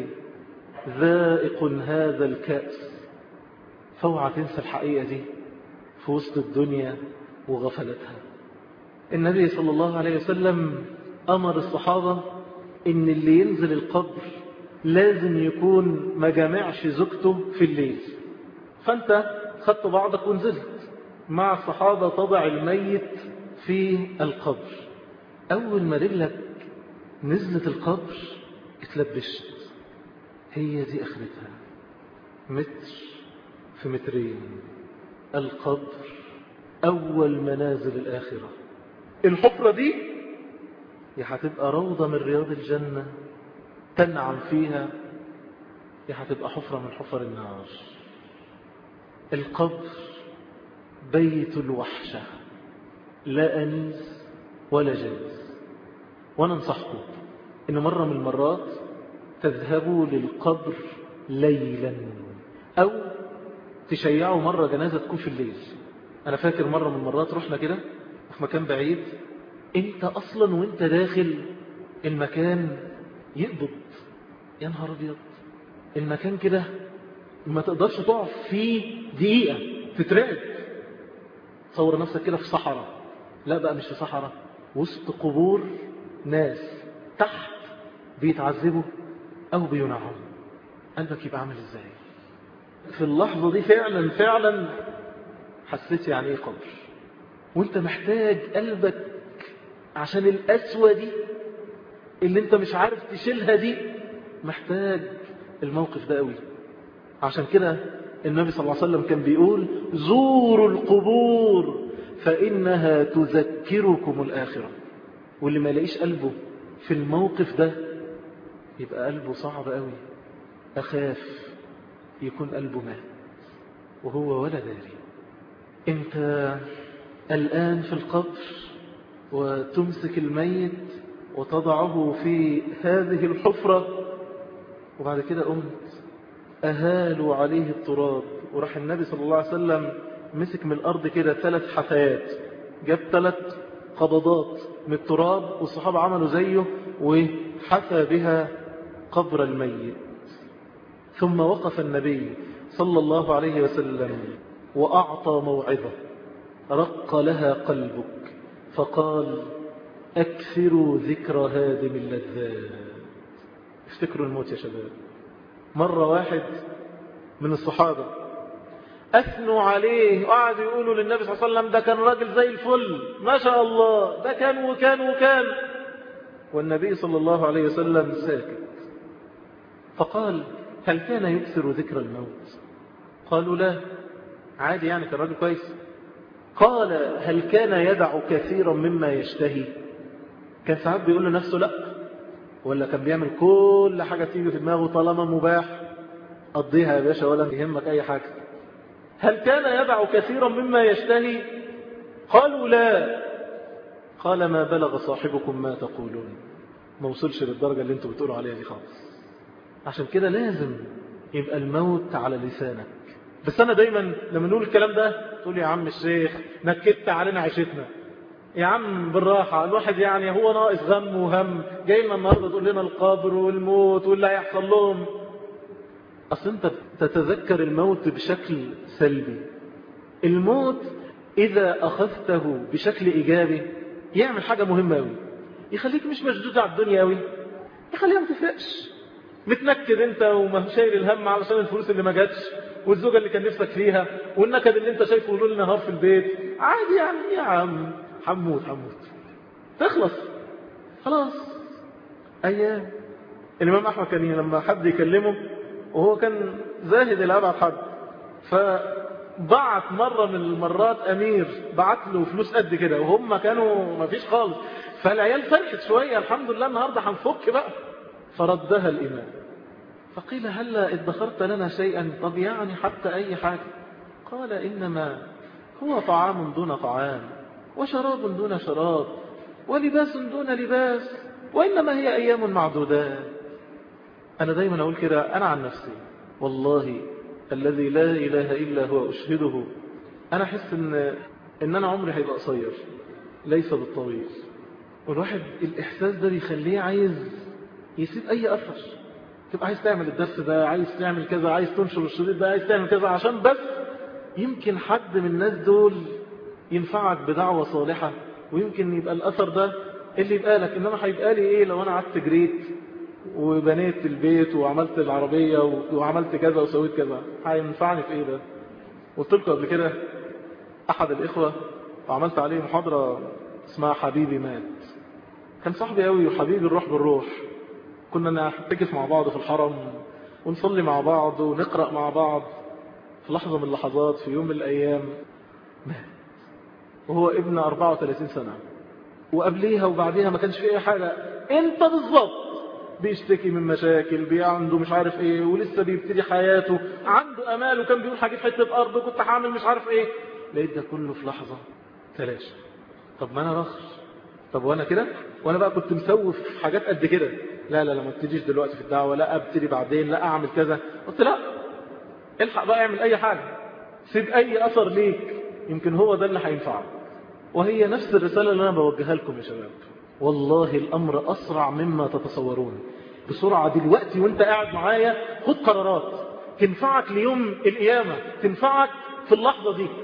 S1: ذائق هذا الكأس. فاوعى تنسى الحقيقة دي في وسط الدنيا وغفلتها. النبي صلى الله عليه وسلم أمر الصحابة إن اللي ينزل القبر لازم يكون ما جامعش زوجته في الليل. فأنت خدت بعضك ونزلت مع الصحابة تضع الميت في القبر. أول ما رجلك نزلت القبر اتلبشت. هي دي آخرتها، متر في مترين. القبر أول منازل الآخرة. الحفرة دي يا هتبقى روضة من رياض الجنة تنعم فيها، يا هتبقى حفرة من حفر النار. القبر بيت الوحشة، لا أنيس ولا جلس. وأنا انصحكم إن مرة من المرات تذهبوا للقبر ليلا، أو تشيعوا مرة جنازة تكون في الليل. أنا فاكر مرة من المرات رحنا كده في مكان بعيد، انت أصلا وانت داخل المكان يقبض. يا نهار أبيض، المكان كده ما تقدرش تقف فيه دقيقة، تترعب. تصور نفسك كده في صحراء، لا بقى مش في صحراء، وسط قبور ناس تحت بيتعذبوا أو بينعموا. قلبك يبقى عامل ازاي في اللحظة دي؟ فعلا حسيت يعني ايه قبر. وانت محتاج قلبك عشان القسوة دي اللي انت مش عارف تشيلها دي، محتاج الموقف ده قوي. عشان كده النبي صلى الله عليه وسلم كان بيقول زوروا القبور فإنها تذكركم الآخرة. واللي ما يلاقيش قلبه في الموقف ده يبقى قلبه صعب قوي. أخاف يكون قلبه مات وهو ولا داري. انت الآن في القبر وتمسك الميت وتضعه في هذه الحفرة، وبعد كده قمت أهالوا عليه التراب، وراح النبي صلى الله عليه وسلم مسك من الأرض كده 3 حثيات، جاب 3 قبضات من التراب، والصحابة عملوا زيه وحثى بها قبر الميت. ثم وقف النبي صلى الله عليه وسلم وأعطى موعظة رق لها قلبك، فقال أكثروا ذكر هادم اللذات. افتكروا الموت يا شباب. مرة واحد من الصحابة أثنوا عليه وقعدوا يقولوا للنبي صلى الله عليه وسلم ده كان راجل زي الفل ما شاء الله، ده كان وكان. والنبي صلى الله عليه وسلم ساكت. فقال هل كان يكثر ذكر الموت؟ قالوا لا، عادي يعني كان راجل كويس. قال هل كان يدع كثيرا مما يشتهي؟ كان ساعات بيقول لنفسه لا، ولا كان بيعمل كل حاجة تيجي في دماغه طالما مباح قضيها يا باشا ولا يهمك أي حاجة؟ هل كان يدع كثيرا مما يشتهي؟ قالوا لا. قال ما بلغ صاحبكم ما تقولون. ما وصلش للدرجة اللي انتوا بتقولوا عليها دي خالص. عشان كده لازم يبقى الموت على لسانك. بس أنا دايما لما نقول الكلام ده تقول يا عم الشيخ نكدت علينا عيشتنا. يا عم بالراحة، الواحد يعني هو ناقص غم وهم، جاي لنا النهاردة تقول لنا القبر والموت واللي هيحصل لهم. أصل أنت تتذكر الموت بشكل سلبي. الموت إذا أخذته بشكل إيجابي يعمل حاجة مهمة أوي، يخليك مش مشدود على الدنيا أوي، يخليها ما تفرقش. متنكد أنت وشايل الهم علشان الفلوس اللي ما جاتش والزوجة اللي كان نفسك فيها والنكد اللي أنت شايفه ليل نهار في البيت، عادي يعني يا عم حموت تخلص خلاص. أيام الإمام أحمد كان لما حد يكلمه وهو كان زاهد إلى أبعد حد، فبعت مرة من المرات أمير بعت له فلوس قد كده وهم كانوا ما فيش خالص، فالعيال فرحت شوية الحمد لله النهاردة هنفك بقى. فردها الإمام فقيل هلا ادخرت لنا شيئا؟ طب يعني حتى أي حاجة. قال إنما هو طعام دون طعام وشراب دون شراب ولباس دون لباس وإنما هي أيام معدودات. أنا دايما أقول كده أنا عن نفسي، والله الذي لا إله إلا هو أشهده، أنا أحس إن أنا عمري هيبقى قصير ليس بالطويل. والواحد الإحساس ده بيخليه عايز يسيب أي أثر. تبقى عايز تعمل الدرس ده، عايز تعمل كذا، عايز تنشر الشريط ده، عايز تعمل كذا، عشان بس يمكن حد من الناس دول ينفعك بدعوة صالحة، ويمكن يبقى الأثر ده اللي يبقى لك. إنما هيبقى لي إيه لو أنا قعدت جريت وبنيت البيت وعملت العربية وعملت كذا وسويت كذا؟ هينفعني في إيه ده؟ قلت لكم قبل كده أحد الإخوة وعملت عليه محاضرة اسمها حبيبي مات. كان صاحبي قوي وحبيبي الروح بالروح. كنا نعتكف مع بعض في الحرم ونصلي مع بعض ونقرأ مع بعض. في لحظة من اللحظات في يوم من الأيام مات، وهو ابن 34 سنة، وقبليها وبعديها ما كانش فيه أي حاجة. انت بالظبط بيشتكي من مشاكل، عنده مش عارف ايه، ولسه بيبتدي حياته، عنده امال، وكان بيقول هجيب حتة ارض وكنت هعمل مش عارف ايه. لقيت ده كله في لحظة تلاشى. طب ما انا رخص، طب وانا كده، وانا بقى كنت مسوف حاجات قد كده. لا لا لا، ما ابتديش دلوقتي في الدعوة، لا ابتدي بعدين، لا اعمل كذا. قلت لا، الحق بقى اعمل اي حاجة، سيب اي اثر ليك، يمكن هو ده اللي هينفعك. وهي نفس الرسالة اللي انا بوجهها لكم يا شباب. والله الامر اسرع مما تتصورون. بسرعة دلوقتي وانت قاعد معايا خد قرارات تنفعك ليوم القيامة، تنفعك في اللحظة دي.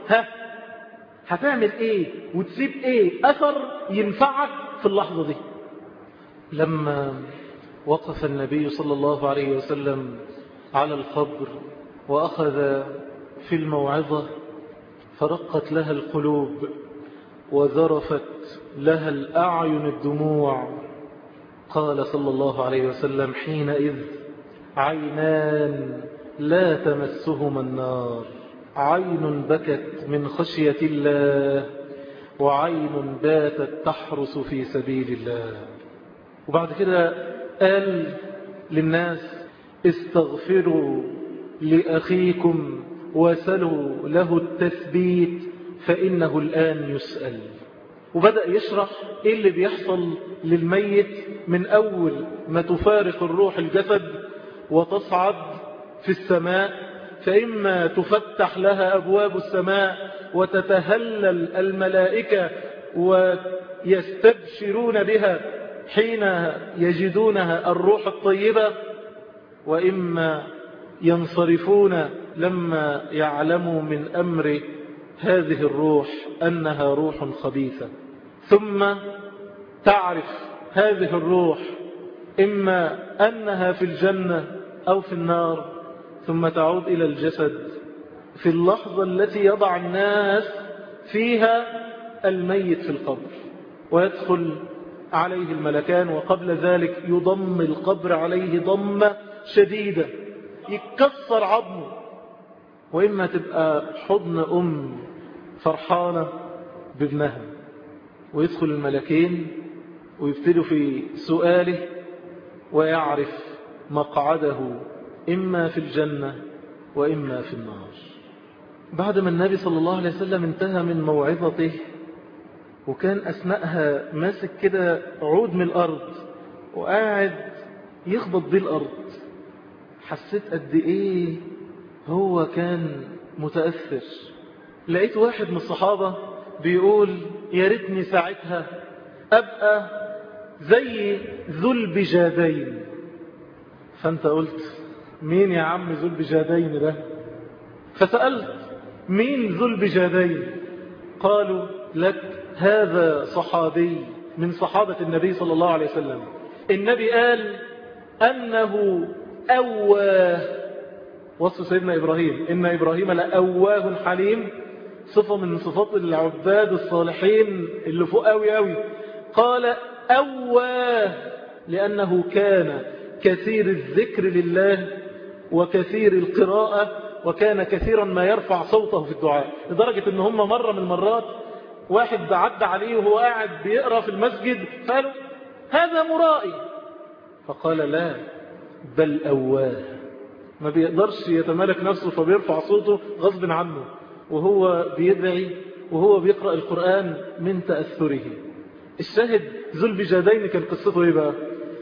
S1: هتعمل ايه وتسيب ايه اثر ينفعك في اللحظة دي. لما وقف النبي صلى الله عليه وسلم على القبر وأخذ في الموعظة، فرقت لها القلوب وذرفت لها الأعين الدموع. قال صلى الله عليه وسلم حينئذ عينان لا تمسهما النار، عين بكت من خشية الله وعين باتت تحرس في سبيل الله. وبعد كده قال للناس استغفروا لأخيكم وسلوا له التثبيت فإنه الآن يسأل. وبدأ يشرح إيه اللي بيحصل للميت من أول ما تفارق الروح الجسد وتصعد في السماء، فإما تفتح لها أبواب السماء وتتهلل الملائكة ويستبشرون بها حين يجدونها الروح الطيبة، وإما ينصرفون لما يعلموا من أمر هذه الروح أنها روح خبيثة. ثم تعرف هذه الروح إما أنها في الجنة أو في النار، ثم تعود إلى الجسد في اللحظة التي يضع الناس فيها الميت في القبر، ويدخل عليه الملكان، وقبل ذلك يضم القبر عليه ضمة شديدة يتكسر عظمه. وإما تبقى حضن أم فرحانة بابنها، ويدخل الملكين ويبتدوا في سؤاله ويعرف مقعده إما في الجنة وإما في النار. بعد ما النبي صلى الله عليه وسلم انتهى من موعظته، وكان أثناءها ماسك كده عود من الأرض وقاعد يخبط بيه الأرض، حسيت قد إيه هو كان متأثر. لقيت واحد من الصحابة بيقول يا ريتني ساعتها أبقى زي ذو البجادين. فأنت قلت مين يا عم ذو البجادين ده؟ فسألت مين ذو البجادين؟ قالوا لك هذا صحابي من صحابة النبي صلى الله عليه وسلم. النبي قال أنه أواه، وصف سيدنا إبراهيم إن إبراهيم لأواه حليم، صفة من صفات العباد الصالحين اللي فوق أوي أوي. قال أواه لأنه كان كثير الذكر لله وكثير القراءة، وكان كثيرا ما يرفع صوته في الدعاء، لدرجة ان هم مرة من المرات واحد عدى عليه وهو قاعد بيقرأ في المسجد، قالوا هذا مرائي، فقال لا بل أواه. ما بيقدرش يتمالك نفسه فبيرفع صوته غصب عنه وهو بيدعي وهو بيقرأ القرآن من تأثره. الشاهد ذو البجادين كان قصته ايه بقى؟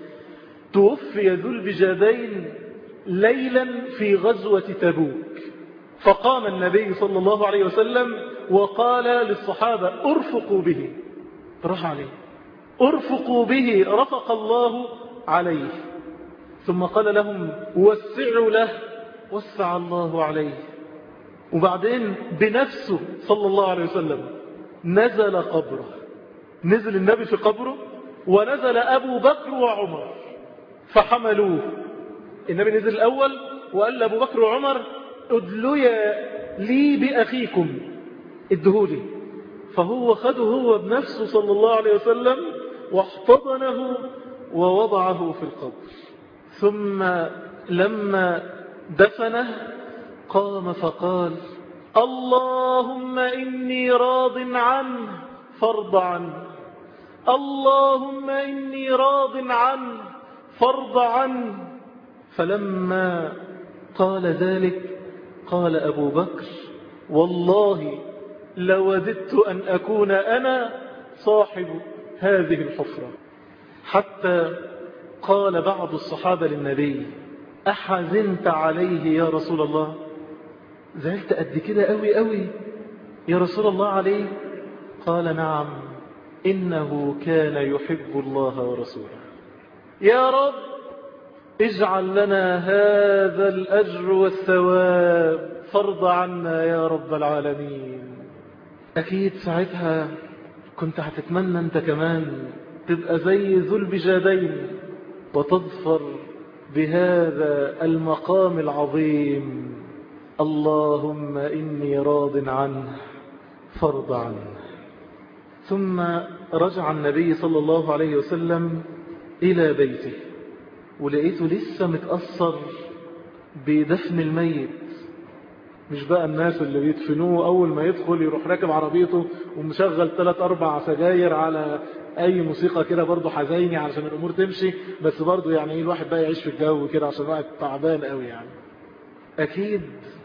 S1: توفي ذو البجادين ليلا في غزوة تبوك، فقام النبي صلى الله عليه وسلم وقال للصحابة ارفقوا به، راح عليه ارفقوا به رفق الله عليه. ثم قال لهم وسعوا له وسع الله عليه. وبعدين بنفسه صلى الله عليه وسلم نزل قبره، نزل النبي في قبره، ونزل أبو بكر وعمر فحملوه. النبي نزل الأول وقال لأبو بكر وعمر ادليا لي بأخيكم، ادهولي. فهو خده هو بنفسه صلى الله عليه وسلم واحتضنه ووضعه في القبر. ثم لما دفنه قام فقال اللهم إني راض عنه فارض عنه، اللهم إني راض عنه فارض عنه. فلما قال ذلك قال أبو بكر والله لوددت أن أكون أنا صاحب هذه الحفرة. حتى قال بعض الصحابة للنبي أحزنت عليه يا رسول الله؟ زعلت قد كده قوي قوي يا رسول الله عليه؟ قال نعم إنه كان يحب الله ورسوله. يا رب اجعل لنا هذا الأجر والثواب فارض عنا يا رب العالمين. أكيد ساعتها كنت هتتمنى أنت كمان تبقى زي ذو البجادين وتظفر بهذا المقام العظيم. اللهم إني راض عنه فارض عنه. ثم رجع النبي صلى الله عليه وسلم إلى بيته، ولقيته لسه متأثر بدفن الميت. مش بقى الناس اللي بيدفنوه أول ما يدخل يروح راكب عربيته ومشغل 3-4 سجاير على أي موسيقى كده برضو حزيني علشان الأمور تمشي، بس برضو يعني الواحد بقى يعيش في الجو كده عشان الواحد تعبان قوي يعني. أكيد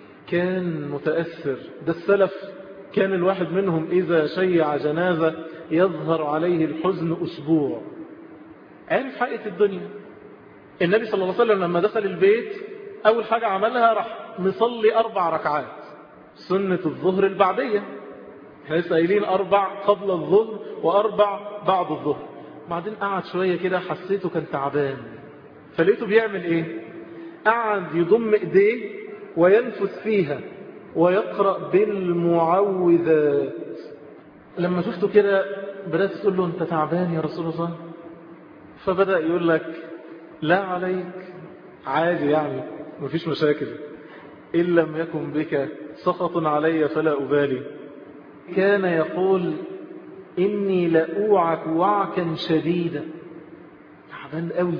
S1: كان متأثر. ده السلف كان الواحد منهم إذا شيع جنازة يظهر عليه الحزن أسبوع. عارف حقيقة الدنيا. النبي صلى الله عليه وسلم لما دخل البيت أول حاجة عملها راح نصلي 4 ركعات سنة الظهر البعدية. احنا لسه قايلين 4 قبل الظهر و4 بعد الظهر. بعدين قعد شوية كده حسيته كان تعبان، فلقيته بيعمل ايه؟ قعد يضم ايديه وينفث فيها ويقرأ بالمعوذات. لما شفته كده بدأت تقول له انت تعبان يا رسول الله؟ فبدأ يقول لك لا عليك، عادي يعني مفيش مشاكل، إن لم يكن بك سخط علي فلا أبالي. كان يقول إني لأوعك وعكا شديدا، تعبان قوي.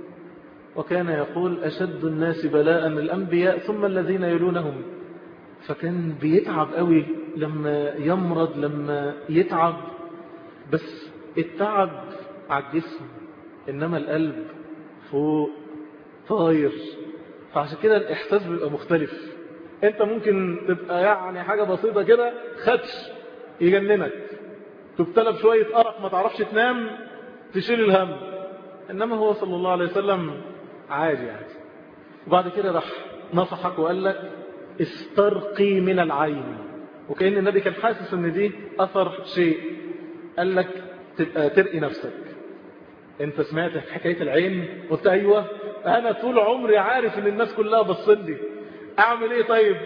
S1: وكان يقول أشد الناس بلاء الأنبياء ثم الذين يلونهم. فكان بيتعب قوي لما يمرض، لما يتعب، بس التعب على الجسم إنما القلب فوق طاير. فعشان كده الإحساس بيبقى مختلف. انت ممكن تبقى يعني حاجة بسيطة كده خدش يجننك، تبتلى بشوية أرق ما تعرفش تنام تشيل الهم، إنما هو صلى الله عليه وسلم عادي يعني. وبعد كده راح نصحك وقال لك استرقي من العين، وكأن النبي كان حاسس ان دي أثر شيء. قال لك تبقى ترقي نفسك. انت سمعت حكاية العين؟ قلت ايوه، انا طول عمري عارف ان الناس كلها بصلي، اعمل ايه طيب؟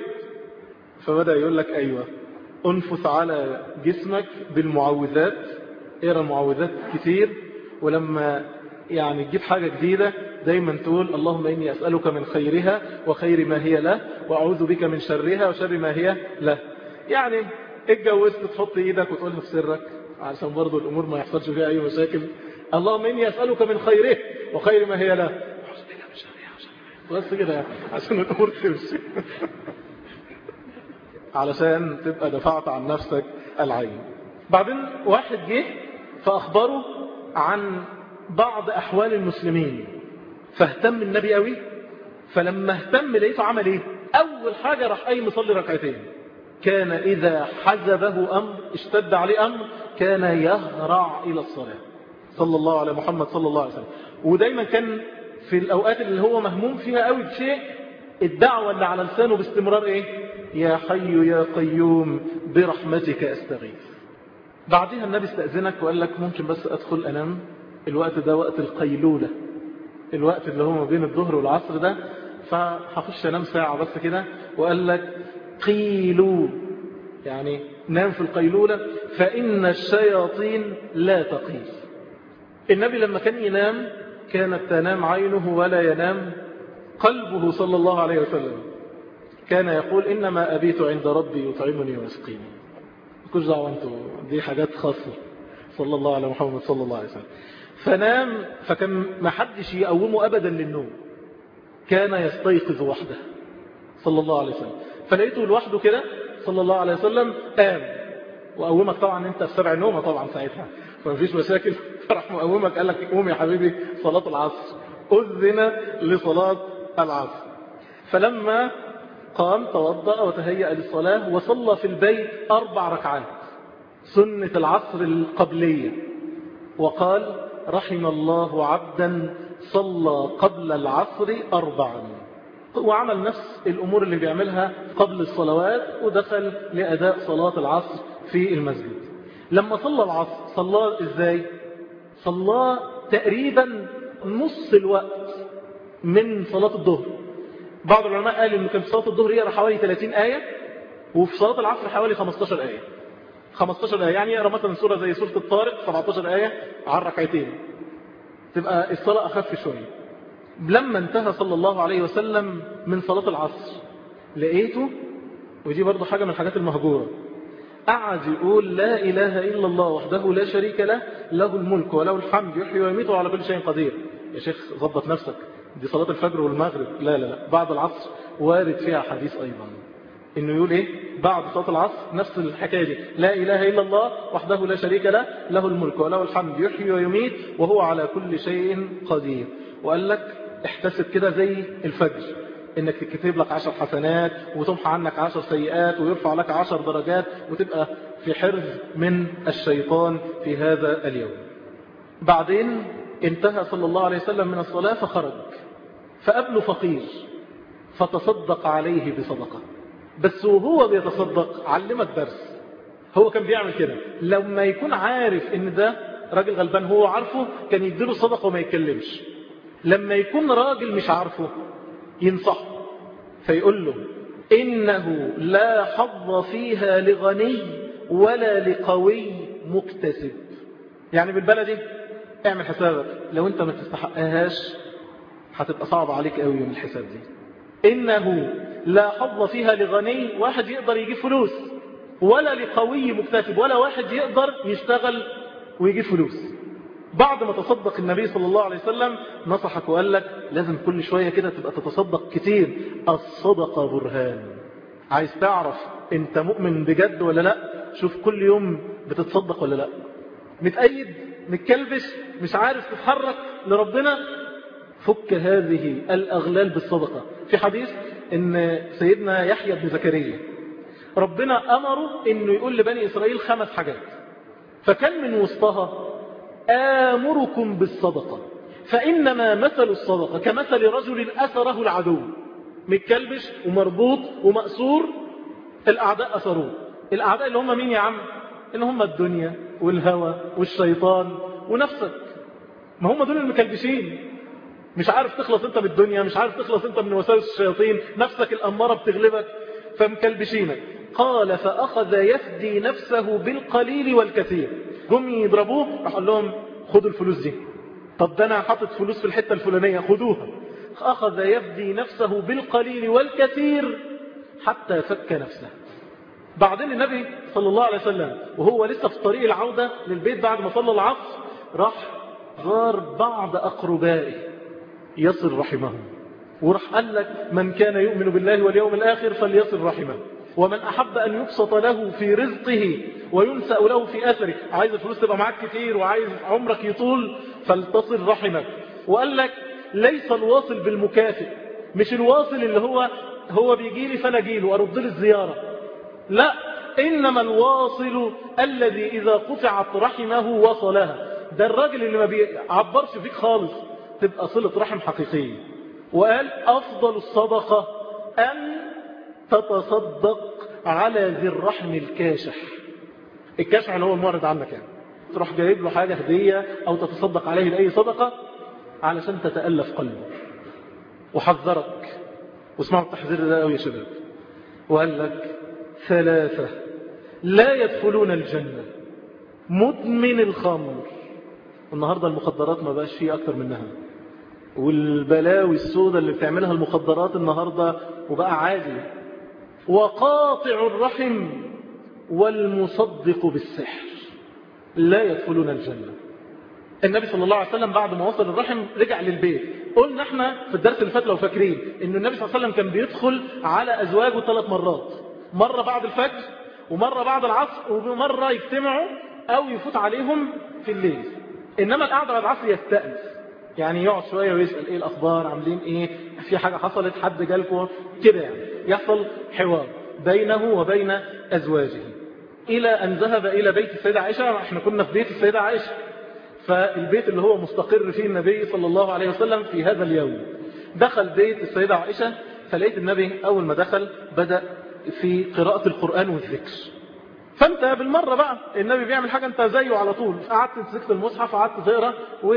S1: فبدأ يقول لك ايوه، انفث على جسمك بالمعوذات، اقرا المعوذات كتير، ولما يعني تجيب حاجة جديدة دايما تقول اللهم إني أسألك من خيرها وخير ما هي له، وأعوذ بك من شرها وشر ما هي له. يعني اتجوزت تحط ايدك وتقولها في سرك عشان برضو الأمور ما يحصلش فيها أي مشاكل. اللهم إني أسألك من خيره وخير ما هي له، أعوذ بك من شرها بس كده عشان الأمور تمشي علشان تبقى دفعت عن نفسك العين. بعدين واحد جه فأخبره عن بعض أحوال المسلمين، فاهتم النبي قوي. فلما اهتم لقيته عمل ايه؟ أول حاجة راح قايم يصلي ركعتين. كان إذا حزبه أمر، اشتد عليه أمر، كان يهرع إلى الصلاة صلى الله على محمد صلى الله عليه وسلم. ودايما كان في الأوقات اللي هو مهموم فيها قوي بشيء، الدعوة اللي على لسانه باستمرار ايه؟ يا حي يا قيوم برحمتك أستغيث. بعدها النبي استأذنك وقال لك ممكن بس أدخل أنام. الوقت ده وقت القيلولة، الوقت اللي هو ما بين الظهر والعصر ده، فهخش أنام ساعة بس كده. وقال لك قيلوا، يعني نام في القيلولة فإن الشياطين لا تقيل. النبي لما كان ينام كانت تنام عينه ولا ينام قلبه صلى الله عليه وسلم. كان يقول إنما أبيت عند ربي يطعمني ويسقيني. كل دعوة أنتم، دي حاجات خاصة. صلى الله على محمد صلى الله عليه وسلم. فنام، فكان ما حدش يقومه أبدا للنوم، كان يستيقظ وحده صلى الله عليه وسلم. فلقيته لوحده كده صلى الله عليه وسلم قام وقومك. طبعا انت في سبع نومة طبعا ساعتها فمفيش مشاكل، فرح مقومك قال لك قوم يا حبيبي صلاة العصر، أذن لصلاة العصر. فلما قام توضأ وتهيأ للصلاة وصلى في البيت 4 ركعات سنة العصر القبلية، وقال رحم الله عبدا صلى قبل العصر 4. وعمل نفس الأمور اللي بيعملها قبل الصلوات، ودخل لأداء صلاة العصر في المسجد. لما صلى العصر صلى إزاي؟ صلى تقريبا نص الوقت من صلاة الظهر. بعض العلماء قال إنه كان في صلاة الظهر يقرأ حوالي 30 آية، وفي صلاة العصر حوالي 15 آية. 15 آية يعني يقرأ مثلا سورة زي سورة الطارق 17 آية على ركعتين، تبقى الصلاة أخف شوية. لما انتهى صلى الله عليه وسلم من صلاة العصر لقيته، ودي برضو حاجة من الحاجات المهجورة، قعد يقول لا إله إلا الله وحده لا شريك له، له الملك وله الحمد يحيي ويميت وعلى كل شيء قدير. يا شيخ ضبط نفسك، دي صلاة الفجر والمغرب. لا بعد العصر وارد فيها حديث أيضا إنه يقول إيه بعد صلاة العصر نفس الحكاية دي، لا إله إلا الله وحده لا شريك له، له الملك وله الحمد يحيي ويميت وهو على كل شيء قدير. وقال لك احتسب كده زي الفجر، انك تكتب لك 10 حسنات وتمحى عنك 10 سيئات ويرفع لك 10 درجات، وتبقى في حرز من الشيطان في هذا اليوم. بعدين انتهى صلى الله عليه وسلم من الصلاة فخرج، فقابله فقير فتصدق عليه بصدقة. بس وهو بيتصدق علمك درس. هو كان بيعمل كده لما يكون عارف ان ده راجل غلبان هو عارفه كان يديله صدقة وما يتكلمش. لما يكون راجل مش عارفه ينصحه فيقول له إنه لا حظ فيها لغني ولا لقوي مكتسب. يعني بالبلدي اعمل حسابك لو انت ما تستحقهاش هتبقى صعب عليك قوي من الحساب دي. إنه لا حظ فيها لغني، واحد يقدر يجيب فلوس، ولا لقوي مكتسب، ولا واحد يقدر يشتغل ويجيب فلوس. بعد ما تصدق النبي صلى الله عليه وسلم نصحك وقال لك لازم كل شوية كده تبقى تتصدق كتير. الصدقة برهان. عايز تعرف انت مؤمن بجد ولا لا؟ شوف كل يوم بتتصدق ولا لا. متأيد متكلبش مش عارف تتحرك لربنا، فك هذه الأغلال بالصدقة. في حديث ان سيدنا يحيى بن زكريا ربنا أمره انه يقول لبني إسرائيل 5 حاجات، فكان من وسطها آمركم بالصدقة فإنما مثل الصدقة كمثل رجل أسره العدو، متكلبش ومربوط ومأسور، الأعداء أسروه. الأعداء اللي هم مين يا عم؟ اللي هم الدنيا والهوى والشيطان ونفسك. ما هم دول المكلبشين. مش عارف تخلص انت من الدنيا، مش عارف تخلص انت من وساوس الشياطين، نفسك الأمارة بتغلبك فمكلبشينك. قال فأخذ يفدي نفسه بالقليل والكثير. هم يضربوه راح قال لهم خدوا الفلوس دي، طب ده انا حاطط فلوس في الحتة الفلانية خدوها. أخذ يفدي نفسه بالقليل والكثير حتى فك نفسه. بعدين النبي صلى الله عليه وسلم وهو لسه في طريق العودة للبيت بعد ما صلى العصر راح زار بعض أقربائه يصل رحمهم، وراح قال لك من كان يؤمن بالله واليوم الآخر فليصل رحمه، ومن أحب أن يبسط له في رزقه وينسأ له في أثره. عايز الفلوس تبقى معاك كتير وعايز عمرك يطول فلتصل رحمك. وقال لك ليس الواصل بالمكافئ، مش الواصل اللي هو بيجي لي فانا اجي له وارد له الزيارة، لا، إنما الواصل الذي إذا قطعت رحمه وصلها. ده الراجل اللي ما بيعبرش فيك خالص، تبقى صلة رحم حقيقية. وقال أفضل الصدقة أن تتصدق على ذي الرحم الكاشح. الكشع اللي هو المعرض عنك يعني، تروح جايب له حاجة هدية أو تتصدق عليه بأي صدقة علشان تتألف قلبه. وحذرك، واسمعوا التحذير ده قوي يا شباب، وقال لك 3 لا يدخلون الجنة: مدمن الخمر. النهاردة المخدرات ما بقاش فيه أكتر منها، والبلاوي السوداء اللي بتعملها المخدرات النهاردة وبقى عادي. وقاطع الرحم والمصدق بالسحر لا يدخلون الجنة. النبي صلى الله عليه وسلم بعد ما وصل الرحم رجع للبيت. قلنا احنا في الدرس اللي فات لو فاكرين ان النبي صلى الله عليه وسلم كان بيدخل على ازواجه 3 مرات، مرة بعد الفجر ومرة بعد العصر ومرة يجتمعوا او يفوت عليهم في الليل. انما القعدة بعد العصر يستأنس، يعني يقعد شوية ويسأل ايه الاخبار، عاملين ايه، في حاجة حصلت، حد جالكم كده، يعني يحصل حوار بينه وبين ازواجه. الى ان ذهب الى بيت السيدة عائشة. احنا كنا في بيت السيدة عائشة، فالبيت اللي هو مستقر فيه النبي صلى الله عليه وسلم في هذا اليوم. دخل بيت السيدة عائشة، فلقيت النبي أول ما دخل بدأ في قراءة القرآن والذكر. فأنت بالمرة بقى النبي بيعمل حاجة أنت زيه على طول، قعدت تمسك المصحف قعدت تقرأ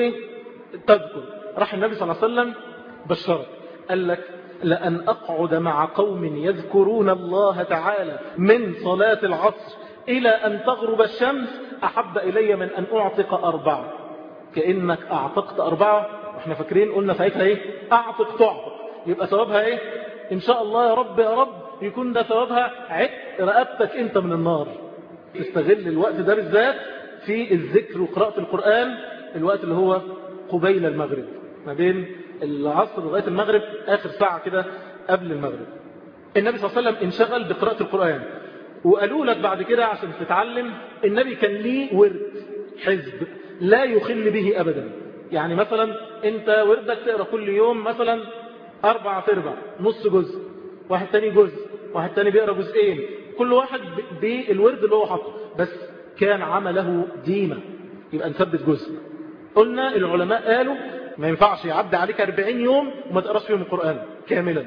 S1: وتذكر. راح النبي صلى الله عليه وسلم بشرك، قال لك: لأن أقعد مع قوم يذكرون الله تعالى من صلاة العصر إلى أن تغرب الشمس أحب إلي من أن أعتق 4. كأنك أعتقت 4. احنا فاكرين قلنا ساعتها ايه؟ أعتق تعتق، يبقى ثوابها ايه؟ إن شاء الله يا رب يا رب يكون ده ثوابها عتق رقبتك انت من النار. تستغل الوقت ده بالذات في الذكر وقراءة القرآن، الوقت اللي هو قبيل المغرب، ما بين العصر لغاية المغرب، آخر ساعة كده قبل المغرب. النبي صلى الله عليه وسلم انشغل بقراءة القرآن. وقالوا لك بعد كده عشان تتعلم، النبي كان ليه ورد حزب لا يخل به أبدا. يعني مثلا انت وردك تقرأ كل يوم مثلا 4/4، نص جزء، واحد تاني جزء، واحد تاني بيقرأ جزئين، كل واحد بالورد اللي هو حطه، بس كان عمله ديمة، يبقى نثبت جزء. قلنا العلماء قالوا ما ينفعش يعدي عليك 40 يوم وما تقراش فيهم القرآن كاملا.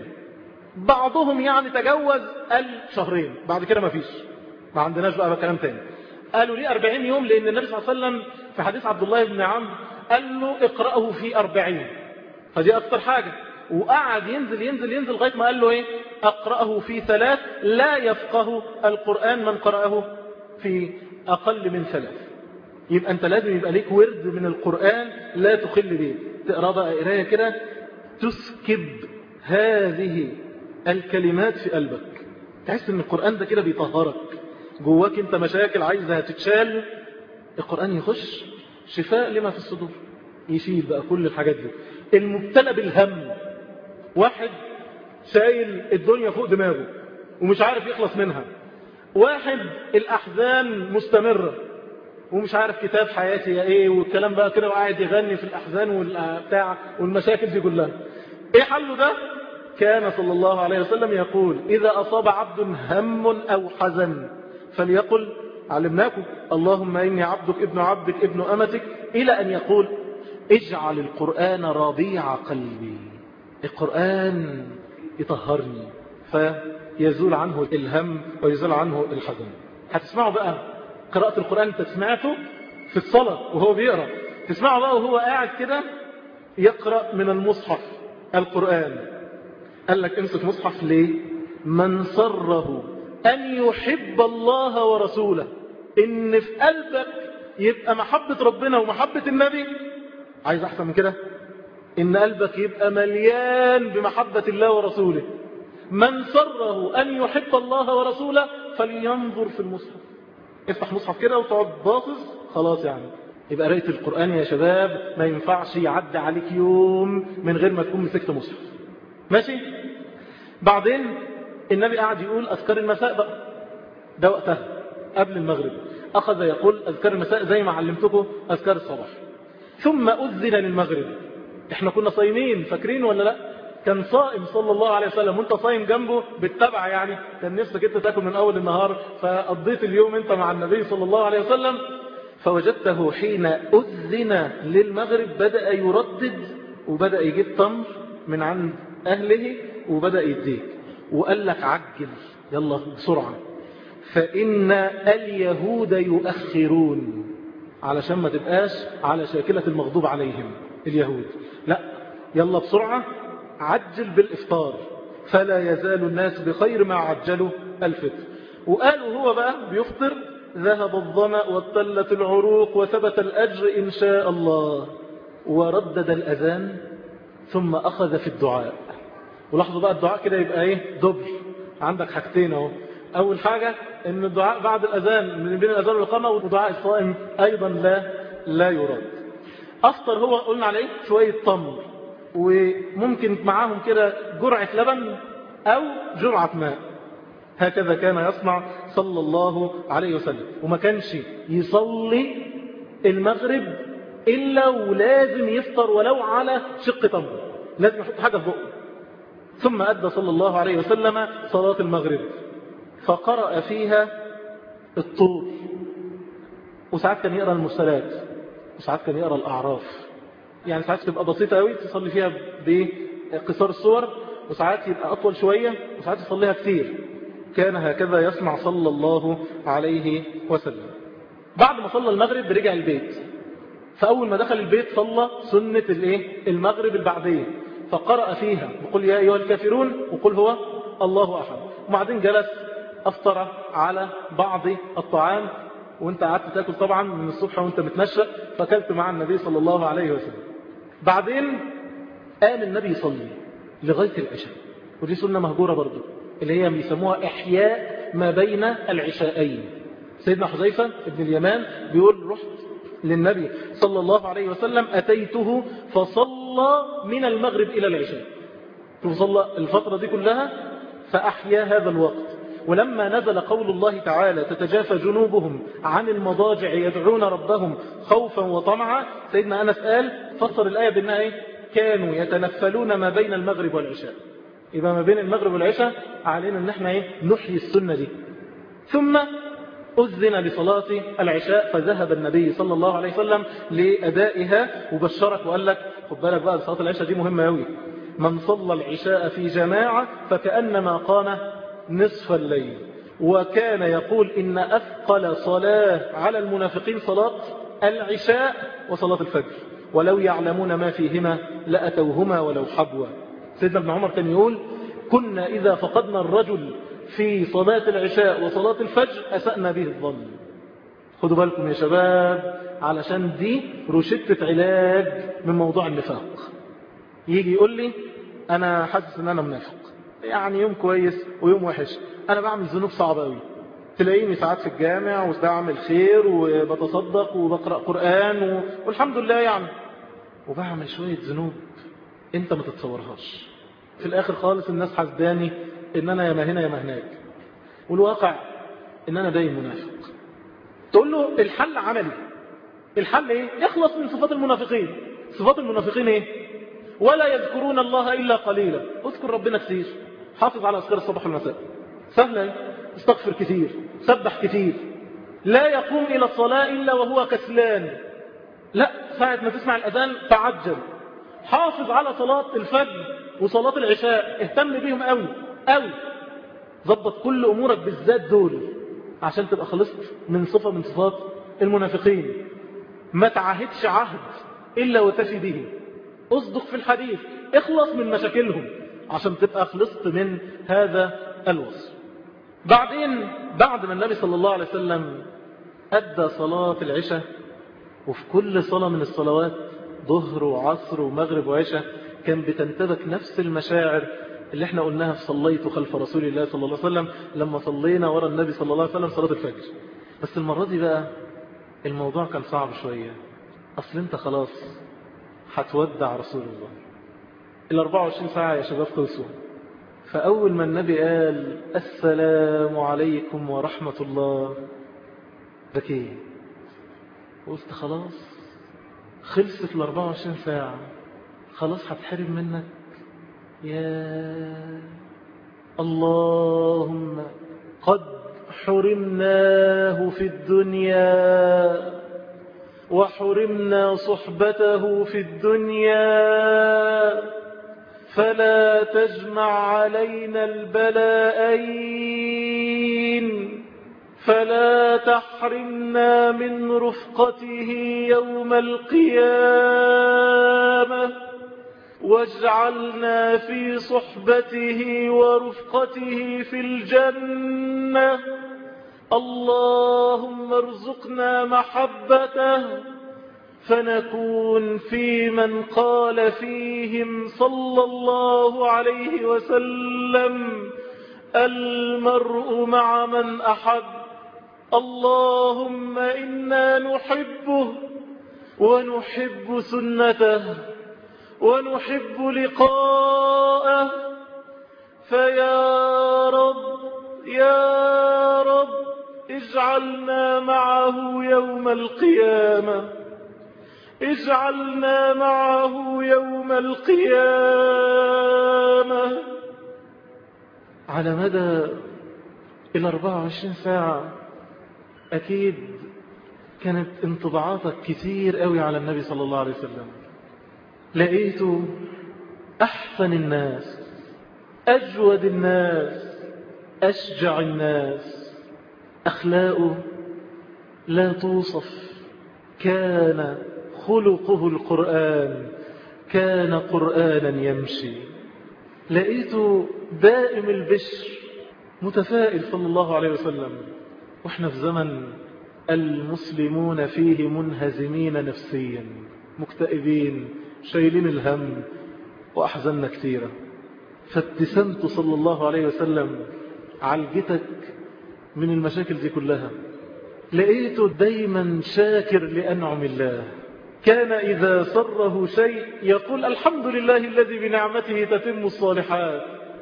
S1: بعضهم يعني تجوز قال 2 شهر، بعد كده ما فيش، ما عندناش بقى كلام تاني. قالوا ليه 40 يوم؟ لأن النبي صلى الله عليه وسلم في حديث عبد الله بن عمرو قال له اقرأه في 40، فدي أكتر حاجة. وقعد ينزل لغاية ما قال له ايه؟ اقرأه في 3 لا يفقه القرآن من قرأه في أقل من 3. يبقى أنت لازم يبقى ليك ورد من القرآن لا تخل به، تقرأ بقى قراية كده تسكب هذه الكلمات في قلبك، تحس ان القرآن ده كده بيطهرك، جواك انت مشاكل عايزها تتشال، القرآن يخش شفاء لما في الصدور، يشيل بقى كل الحاجات دي. المبتلى بالهم، واحد شايل الدنيا فوق دماغه ومش عارف يخلص منها، واحد الأحزان مستمرة ومش عارف كتاب حياتي يا ايه والكلام بقى كده، وقاعد يغني في الأحزان والبتاع والمشاكل دي كلها. ايه حله ده؟ كان صلى الله عليه وسلم يقول: إذا أصاب عبد هم أو حزن فليقل، علمناكم: اللهم إني عبدك ابن عبدك ابن أمتك، إلى أن يقول: اجعل القرآن ربيع قلبي. القرآن يطهرني فيزول عنه الهم ويزول عنه الحزن. هتسمعوا بقى قراءة القرآن، انت سمعته في الصلاة وهو بيقرأ، تسمعوا بقى وهو قاعد كده يقرأ من المصحف القرآن. قال لك امسك مصحف ليه؟ من سره أن يحب الله ورسوله، إن في قلبك يبقى محبة ربنا ومحبة النبي. عايز أحسن من كده؟ إن قلبك يبقى مليان بمحبة الله ورسوله. من سره أن يحب الله ورسوله فلينظر في المصحف. افتح مصحف كده وتقعد باصص، خلاص يعني. يبقى قراءة القرآن يا شباب ما ينفعش يعدي عليك يوم من غير ما تكون مسكت مصحف. ماشي؟ بعدين النبي قاعد يقول أذكار المساء بقى، ده وقتها قبل المغرب، أخذ يقول أذكار المساء زي ما علمتكم أذكار الصباح. ثم أذن للمغرب. احنا كنا صايمين، فاكرين ولا لا؟ كان صائم صلى الله عليه وسلم وانت صايم جنبه بالتبع، يعني كان نفسك انت تاكل من اول النهار، فقضيت اليوم انت مع النبي صلى الله عليه وسلم. فوجدته حين أذن للمغرب بدأ يردد، وبدأ يجيب تمر من عند أهله وبدأ يديك، وقال لك عجل يلا بسرعة. فإن اليهود يؤخرون، علشان ما تبقاش على شاكلة المغضوب عليهم اليهود، لا يلا بسرعة عجل بالإفطار، فلا يزال الناس بخير ما عجلوا الفطر. وقالوا هو بقى بيفطر ذهب الظمأ وابتلت العروق وثبت الأجر إن شاء الله. وردد الأذان ثم أخذ في الدعاء. ولاحظوا بقى الدعاء كده يبقى ايه؟ دبل. عندك حاجتين اهو. أول حاجة ان الدعاء بعد الأذان من بين الأذان والإقامة، ودعاء الصائم أيضا لا يرد. أفطر هو قلنا عليه شوية تمر وممكن معاهم كده جرعة لبن أو جرعة ماء. هكذا كان يصنع صلى الله عليه وسلم. وما كانش يصلي المغرب إلا ولازم يفطر ولو على شق تمر، لازم يحط حاجة في بقه. ثم أدى صلى الله عليه وسلم صلاة المغرب فقرأ فيها الطور، وساعات كان يقرأ المرسلات، وساعات كان يقرأ الأعراف. يعني ساعات تبقى بسيطة قوي تصلي فيها بقصار الصور، وساعات يبقى أطول شوية، وساعات يصليها كثير. كان هكذا يصنع صلى الله عليه وسلم. بعد ما صلى المغرب رجع البيت، فأول ما دخل البيت صلى سنة المغرب البعدية، فقرأ فيها وقل يا أيها الكافرون وقل هو الله أحد. وبعدين جلس أفطر على بعض الطعام، وانت قعدت تاكل طبعا من الصبح وانت متنشأ، فكلت مع النبي صلى الله عليه وسلم. بعدين قام النبي يصلي لغاية العشاء، ودي سنة مهجورة برضو، اللي هي بيسموها إحياء ما بين العشاءين. سيدنا حذيفة ابن اليمان بيقول رحت للنبي صلى الله عليه وسلم أتيته فصلى من المغرب إلى العشاء، فصلى الفترة دي كلها فأحيا هذا الوقت. ولما نزل قول الله تعالى تتجافى جنوبهم عن المضاجع يدعون ربهم خوفا وطمعا، سيدنا أنس قال فسر الآية بأنها كانوا يتنفلون ما بين المغرب والعشاء. يبقى ما بين المغرب والعشاء علينا ان احنا نحيي السنة دي. ثم أذن لصلاة العشاء، فذهب النبي صلى الله عليه وسلم لأدائها، وبشرك وقال لك خد بالك بقى صلاة العشاء دي مهمة أوي، من صلى العشاء في جماعة فكأنما قام نصف الليل. وكان يقول إن أثقل صلاة على المنافقين صلاة العشاء وصلاة الفجر، ولو يعلمون ما فيهما لأتوهما ولو حبوا. سيدنا ابن عمر كان يقول كنا إذا فقدنا الرجل في صلاة العشاء وصلاة الفجر أسأنا به الظن. خدوا بالكم يا شباب، علشان دي روشتة علاج من موضوع النفاق. يجي يقول لي أنا حاسس أن أنا منافق، يعني يوم كويس ويوم وحش، أنا بعمل ذنوب صعبة قوي، تلاقيني ساعات في الجامع وبعمل خير وبتصدق وبقرأ قرآن والحمد لله يعني، وبعمل شوية ذنوب انت ما تتصورهاش. في الاخر خالص الناس حسداني ان انا يا ما هنا يا ما هناك، والواقع ان انا دايم منافق. تقول له الحل عملي، الحل ايه؟ اخلص من صفات المنافقين. صفات المنافقين ايه؟ ولا يذكرون الله الا قليلا. اذكر ربنا كثير، حافظ على اذكار الصباح والمساء، سهله، استغفر كثير، سبح كثير، لا يقوم الى الصلاه الا وهو كسلان، لا ساعه ما تسمع الاذان تعجل، حافظ على صلاة الفجر وصلاة العشاء، اهتم بيهم قوي قوي، ضبط كل أمورك بالذات دول عشان تبقى خلصت من صفة من صفات المنافقين. ما تعاهدش عهد إلا وتفي به، اصدق في الحديث، اخلص من مشاكلهم عشان تبقى خلصت من هذا الوصف. بعدين بعد ما النبي صلى الله عليه وسلم أدى صلاة العشاء، وفي كل صلاة من الصلوات ظهر وعصر ومغرب وعشاء كان بتنتبك نفس المشاعر اللي احنا قلناها في صليت خلف رسول الله صلى الله عليه وسلم لما صلينا ورا النبي صلى الله عليه وسلم صلاة الفجر. بس المرة دي بقى الموضوع كان صعب شوية، أصل انت خلاص هتودع رسول الله، 24 ساعة يا شباب خلصوا. فأول ما النبي قال السلام عليكم ورحمة الله بكي، قلت خلاص خلصت 24 ساعة، خلاص هتحرم منك. يا اللهم قد حرمناه في الدنيا وحرمنا صحبته في الدنيا، فلا تجمع علينا البلاءين. فلا تحرمنا من رفقته يوم القيامة واجعلنا في صحبته ورفقته في الجنة. اللهم ارزقنا محبته فنكون في من قال فيهم صلى الله عليه وسلم: المرء مع من أحب. اللهم إنا نحبه ونحب سنته ونحب لقاءه، فيا رب يا رب اجعلنا معه يوم القيامة، اجعلنا معه يوم القيامة. على مدى 24 ساعة أكيد كانت انطباعاتك كتير قوي على النبي صلى الله عليه وسلم. لقيته أحسن الناس، أجود الناس، أشجع الناس، أخلاقه لا توصف. كان خلقه القرآن، كان قرآنا يمشي. لقيته دائم البشر، متفائل صلى الله عليه وسلم. وإحنا في زمن المسلمون فيه منهزمين نفسيا، مكتئبين، شايلين الهم وأحزننا كثيرة. فابتسامته صلى الله عليه وسلم عالجتك من المشاكل دي كلها. لقيته دايما شاكر لأنعم الله. كان إذا سره شيء يقول: الحمد لله الذي بنعمته تتم الصالحات.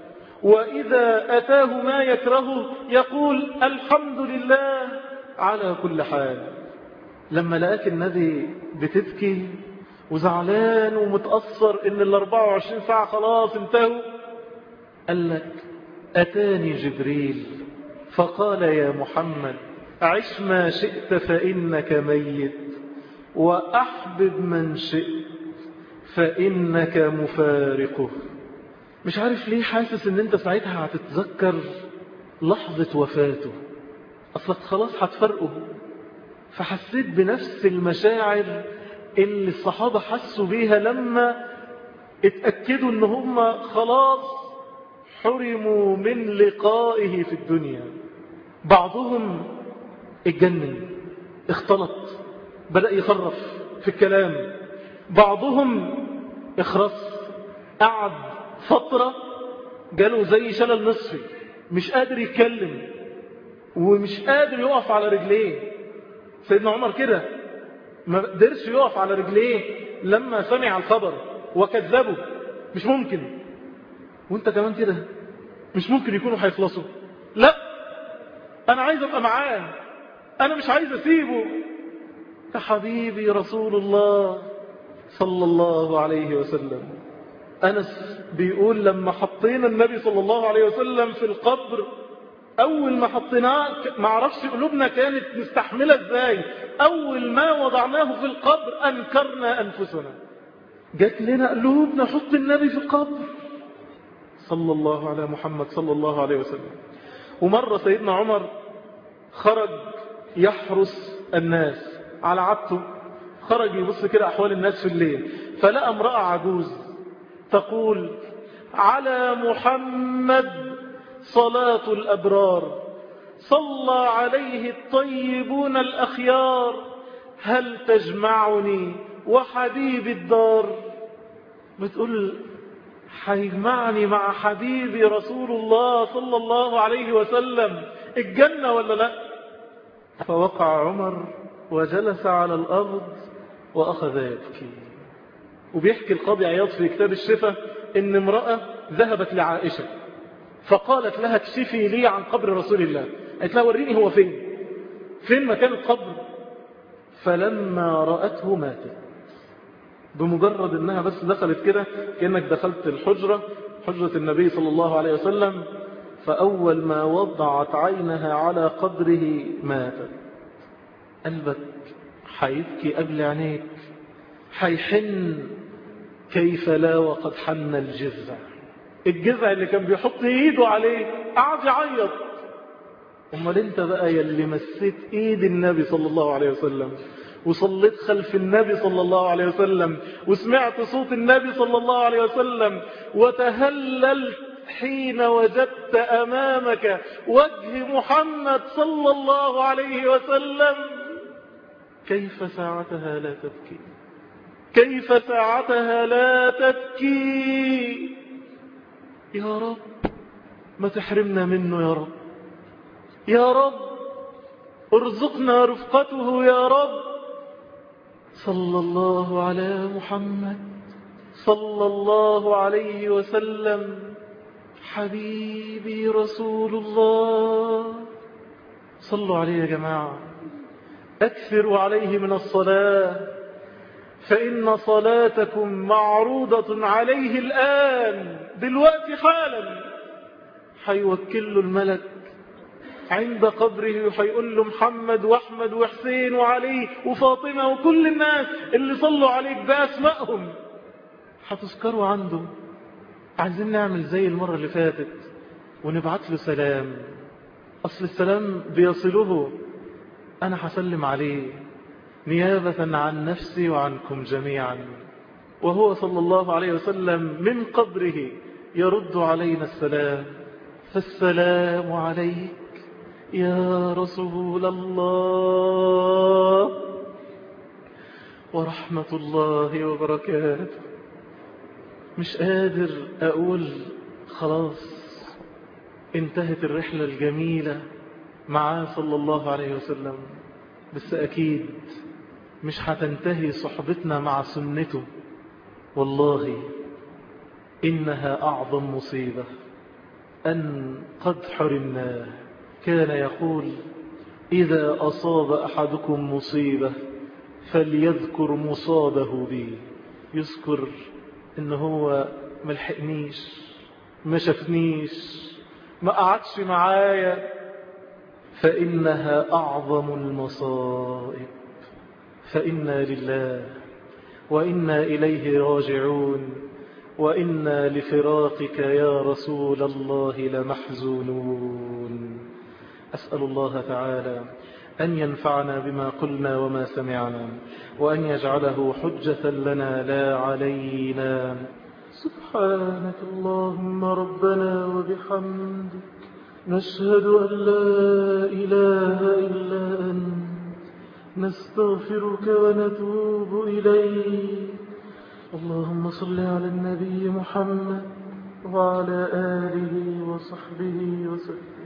S1: وإذا أتاه ما يكرهه يقول: الحمد لله على كل حال. لما لقاك النبي بتبكي وزعلان ومتأثر إن 24 ساعة خلاص انتهوا، قال لك: أتاني جبريل فقال: يا محمد عش ما شئت فإنك ميت، وأحبب من شئت فإنك مفارقه. مش عارف ليه حاسس ان انت ساعتها هتتذكر لحظة وفاته، اصلك خلاص هتفرقه. فحسيت بنفس المشاعر اللي الصحابة حسوا بيها لما اتأكدوا ان هم خلاص حرموا من لقائه في الدنيا. بعضهم اتجنن، اختلط، بدأ يخرف في الكلام. بعضهم اخرس، قعد فترة جاله زي شلل نصفي، مش قادر يتكلم ومش قادر يقف على رجليه. سيدنا عمر كده ما قدرش يقف على رجليه لما سمع الخبر وكذبه. مش ممكن. وانت كمان كده مش ممكن يكونوا هيخلصوا. لا، انا عايز ابقى معاه، انا مش عايز اسيبه. يا حبيبي رسول الله صلى الله عليه وسلم. أنس بيقول: لما حطينا النبي صلى الله عليه وسلم في القبر، أول ما حطيناه ما عرفش قلوبنا كانت مستحملة إزاي. أول ما وضعناه في القبر أنكرنا أنفسنا، جات لنا قلوبنا حط النبي في القبر صلى الله على محمد صلى الله عليه وسلم. ومرة سيدنا عمر خرج يحرس الناس على عادته، خرج يبص كده أحوال الناس في الليل، فلقى امرأة عجوز تقول: على محمد صلاة الأبرار، صلى عليه الطيبون الأخيار، هل تجمعني وحبيب الدار. بتقول: هيجمعني مع حبيبي رسول الله صلى الله عليه وسلم الجنة ولا لا؟ فوقع عمر وجلس على الأرض وأخذ يبكي. وبيحكي القاضي عياض في كتاب الشفا إن امرأة ذهبت لعائشة فقالت لها: اكشفي لي عن قبر رسول الله. قالت لها: وريني هو فين مكان القبر. فلما رأته ماتت. بمجرد انها بس دخلت كده كأنك دخلت حجرة النبي صلى الله عليه وسلم، فأول ما وضعت عينها على قبره ماتت. قلبك حيبكي قبل عينيك، حيحن. كيف لا وقد حن الجذع اللي كان بيحط ايده عليه قعد يعيط. أمال أنت بقى يلي مسيت إيد النبي صلى الله عليه وسلم وصليت خلف النبي صلى الله عليه وسلم وسمعت صوت النبي صلى الله عليه وسلم وتهللت حين وجدت أمامك وجه محمد صلى الله عليه وسلم، كيف ساعتها لا تبكي؟ كيف ساعتها لا تبكي؟ يا رب ما تحرمنا منه يا رب، يا رب ارزقنا رفقته يا رب. صلى الله على محمد صلى الله عليه وسلم، حبيبي رسول الله. صلوا عليه يا جماعة، أكثروا عليه من الصلاة، فإن صلاتكم معروضة عليه الآن دلوقتي حالا. حيوكل له الملك عند قبره وحيقول له محمد وأحمد وحسين وعلي وفاطمة وكل الناس اللي صلوا عليك بأسمائهم هتذكروا عنده. عايزين نعمل زي المرة اللي فاتت ونبعت له سلام، أصل السلام بيصله. أنا هسلم عليه نيابة عن نفسي وعنكم جميعا، وهو صلى الله عليه وسلم من قبره يرد علينا السلام. فالسلام عليك يا رسول الله ورحمة الله وبركاته. مش قادر أقول خلاص انتهت الرحلة الجميلة معاه صلى الله عليه وسلم، بس أكيد مش هتنتهي صحبتنا مع سنته. والله إنها أعظم مصيبة أن قد حرمناه. كان يقول إذا أصاب أحدكم مصيبة فليذكر مصابه بي، يذكر إن هو ملحقنيش، ما شفنيش، ما قعدش معايا، فإنها أعظم المصائب. فإنا لله وإنا إليه راجعون، وإنا لفراقك يا رسول الله لمحزونون. أسأل الله تعالى أن ينفعنا بما قلنا وما سمعنا، وأن يجعله حجة لنا لا علينا. سبحانك اللهم ربنا وبحمدك، نشهد أن لا إله إلا أنت، نستغفرك ونتوب إليك. اللهم صل على النبي محمد وعلى آله وصحبه وسلم.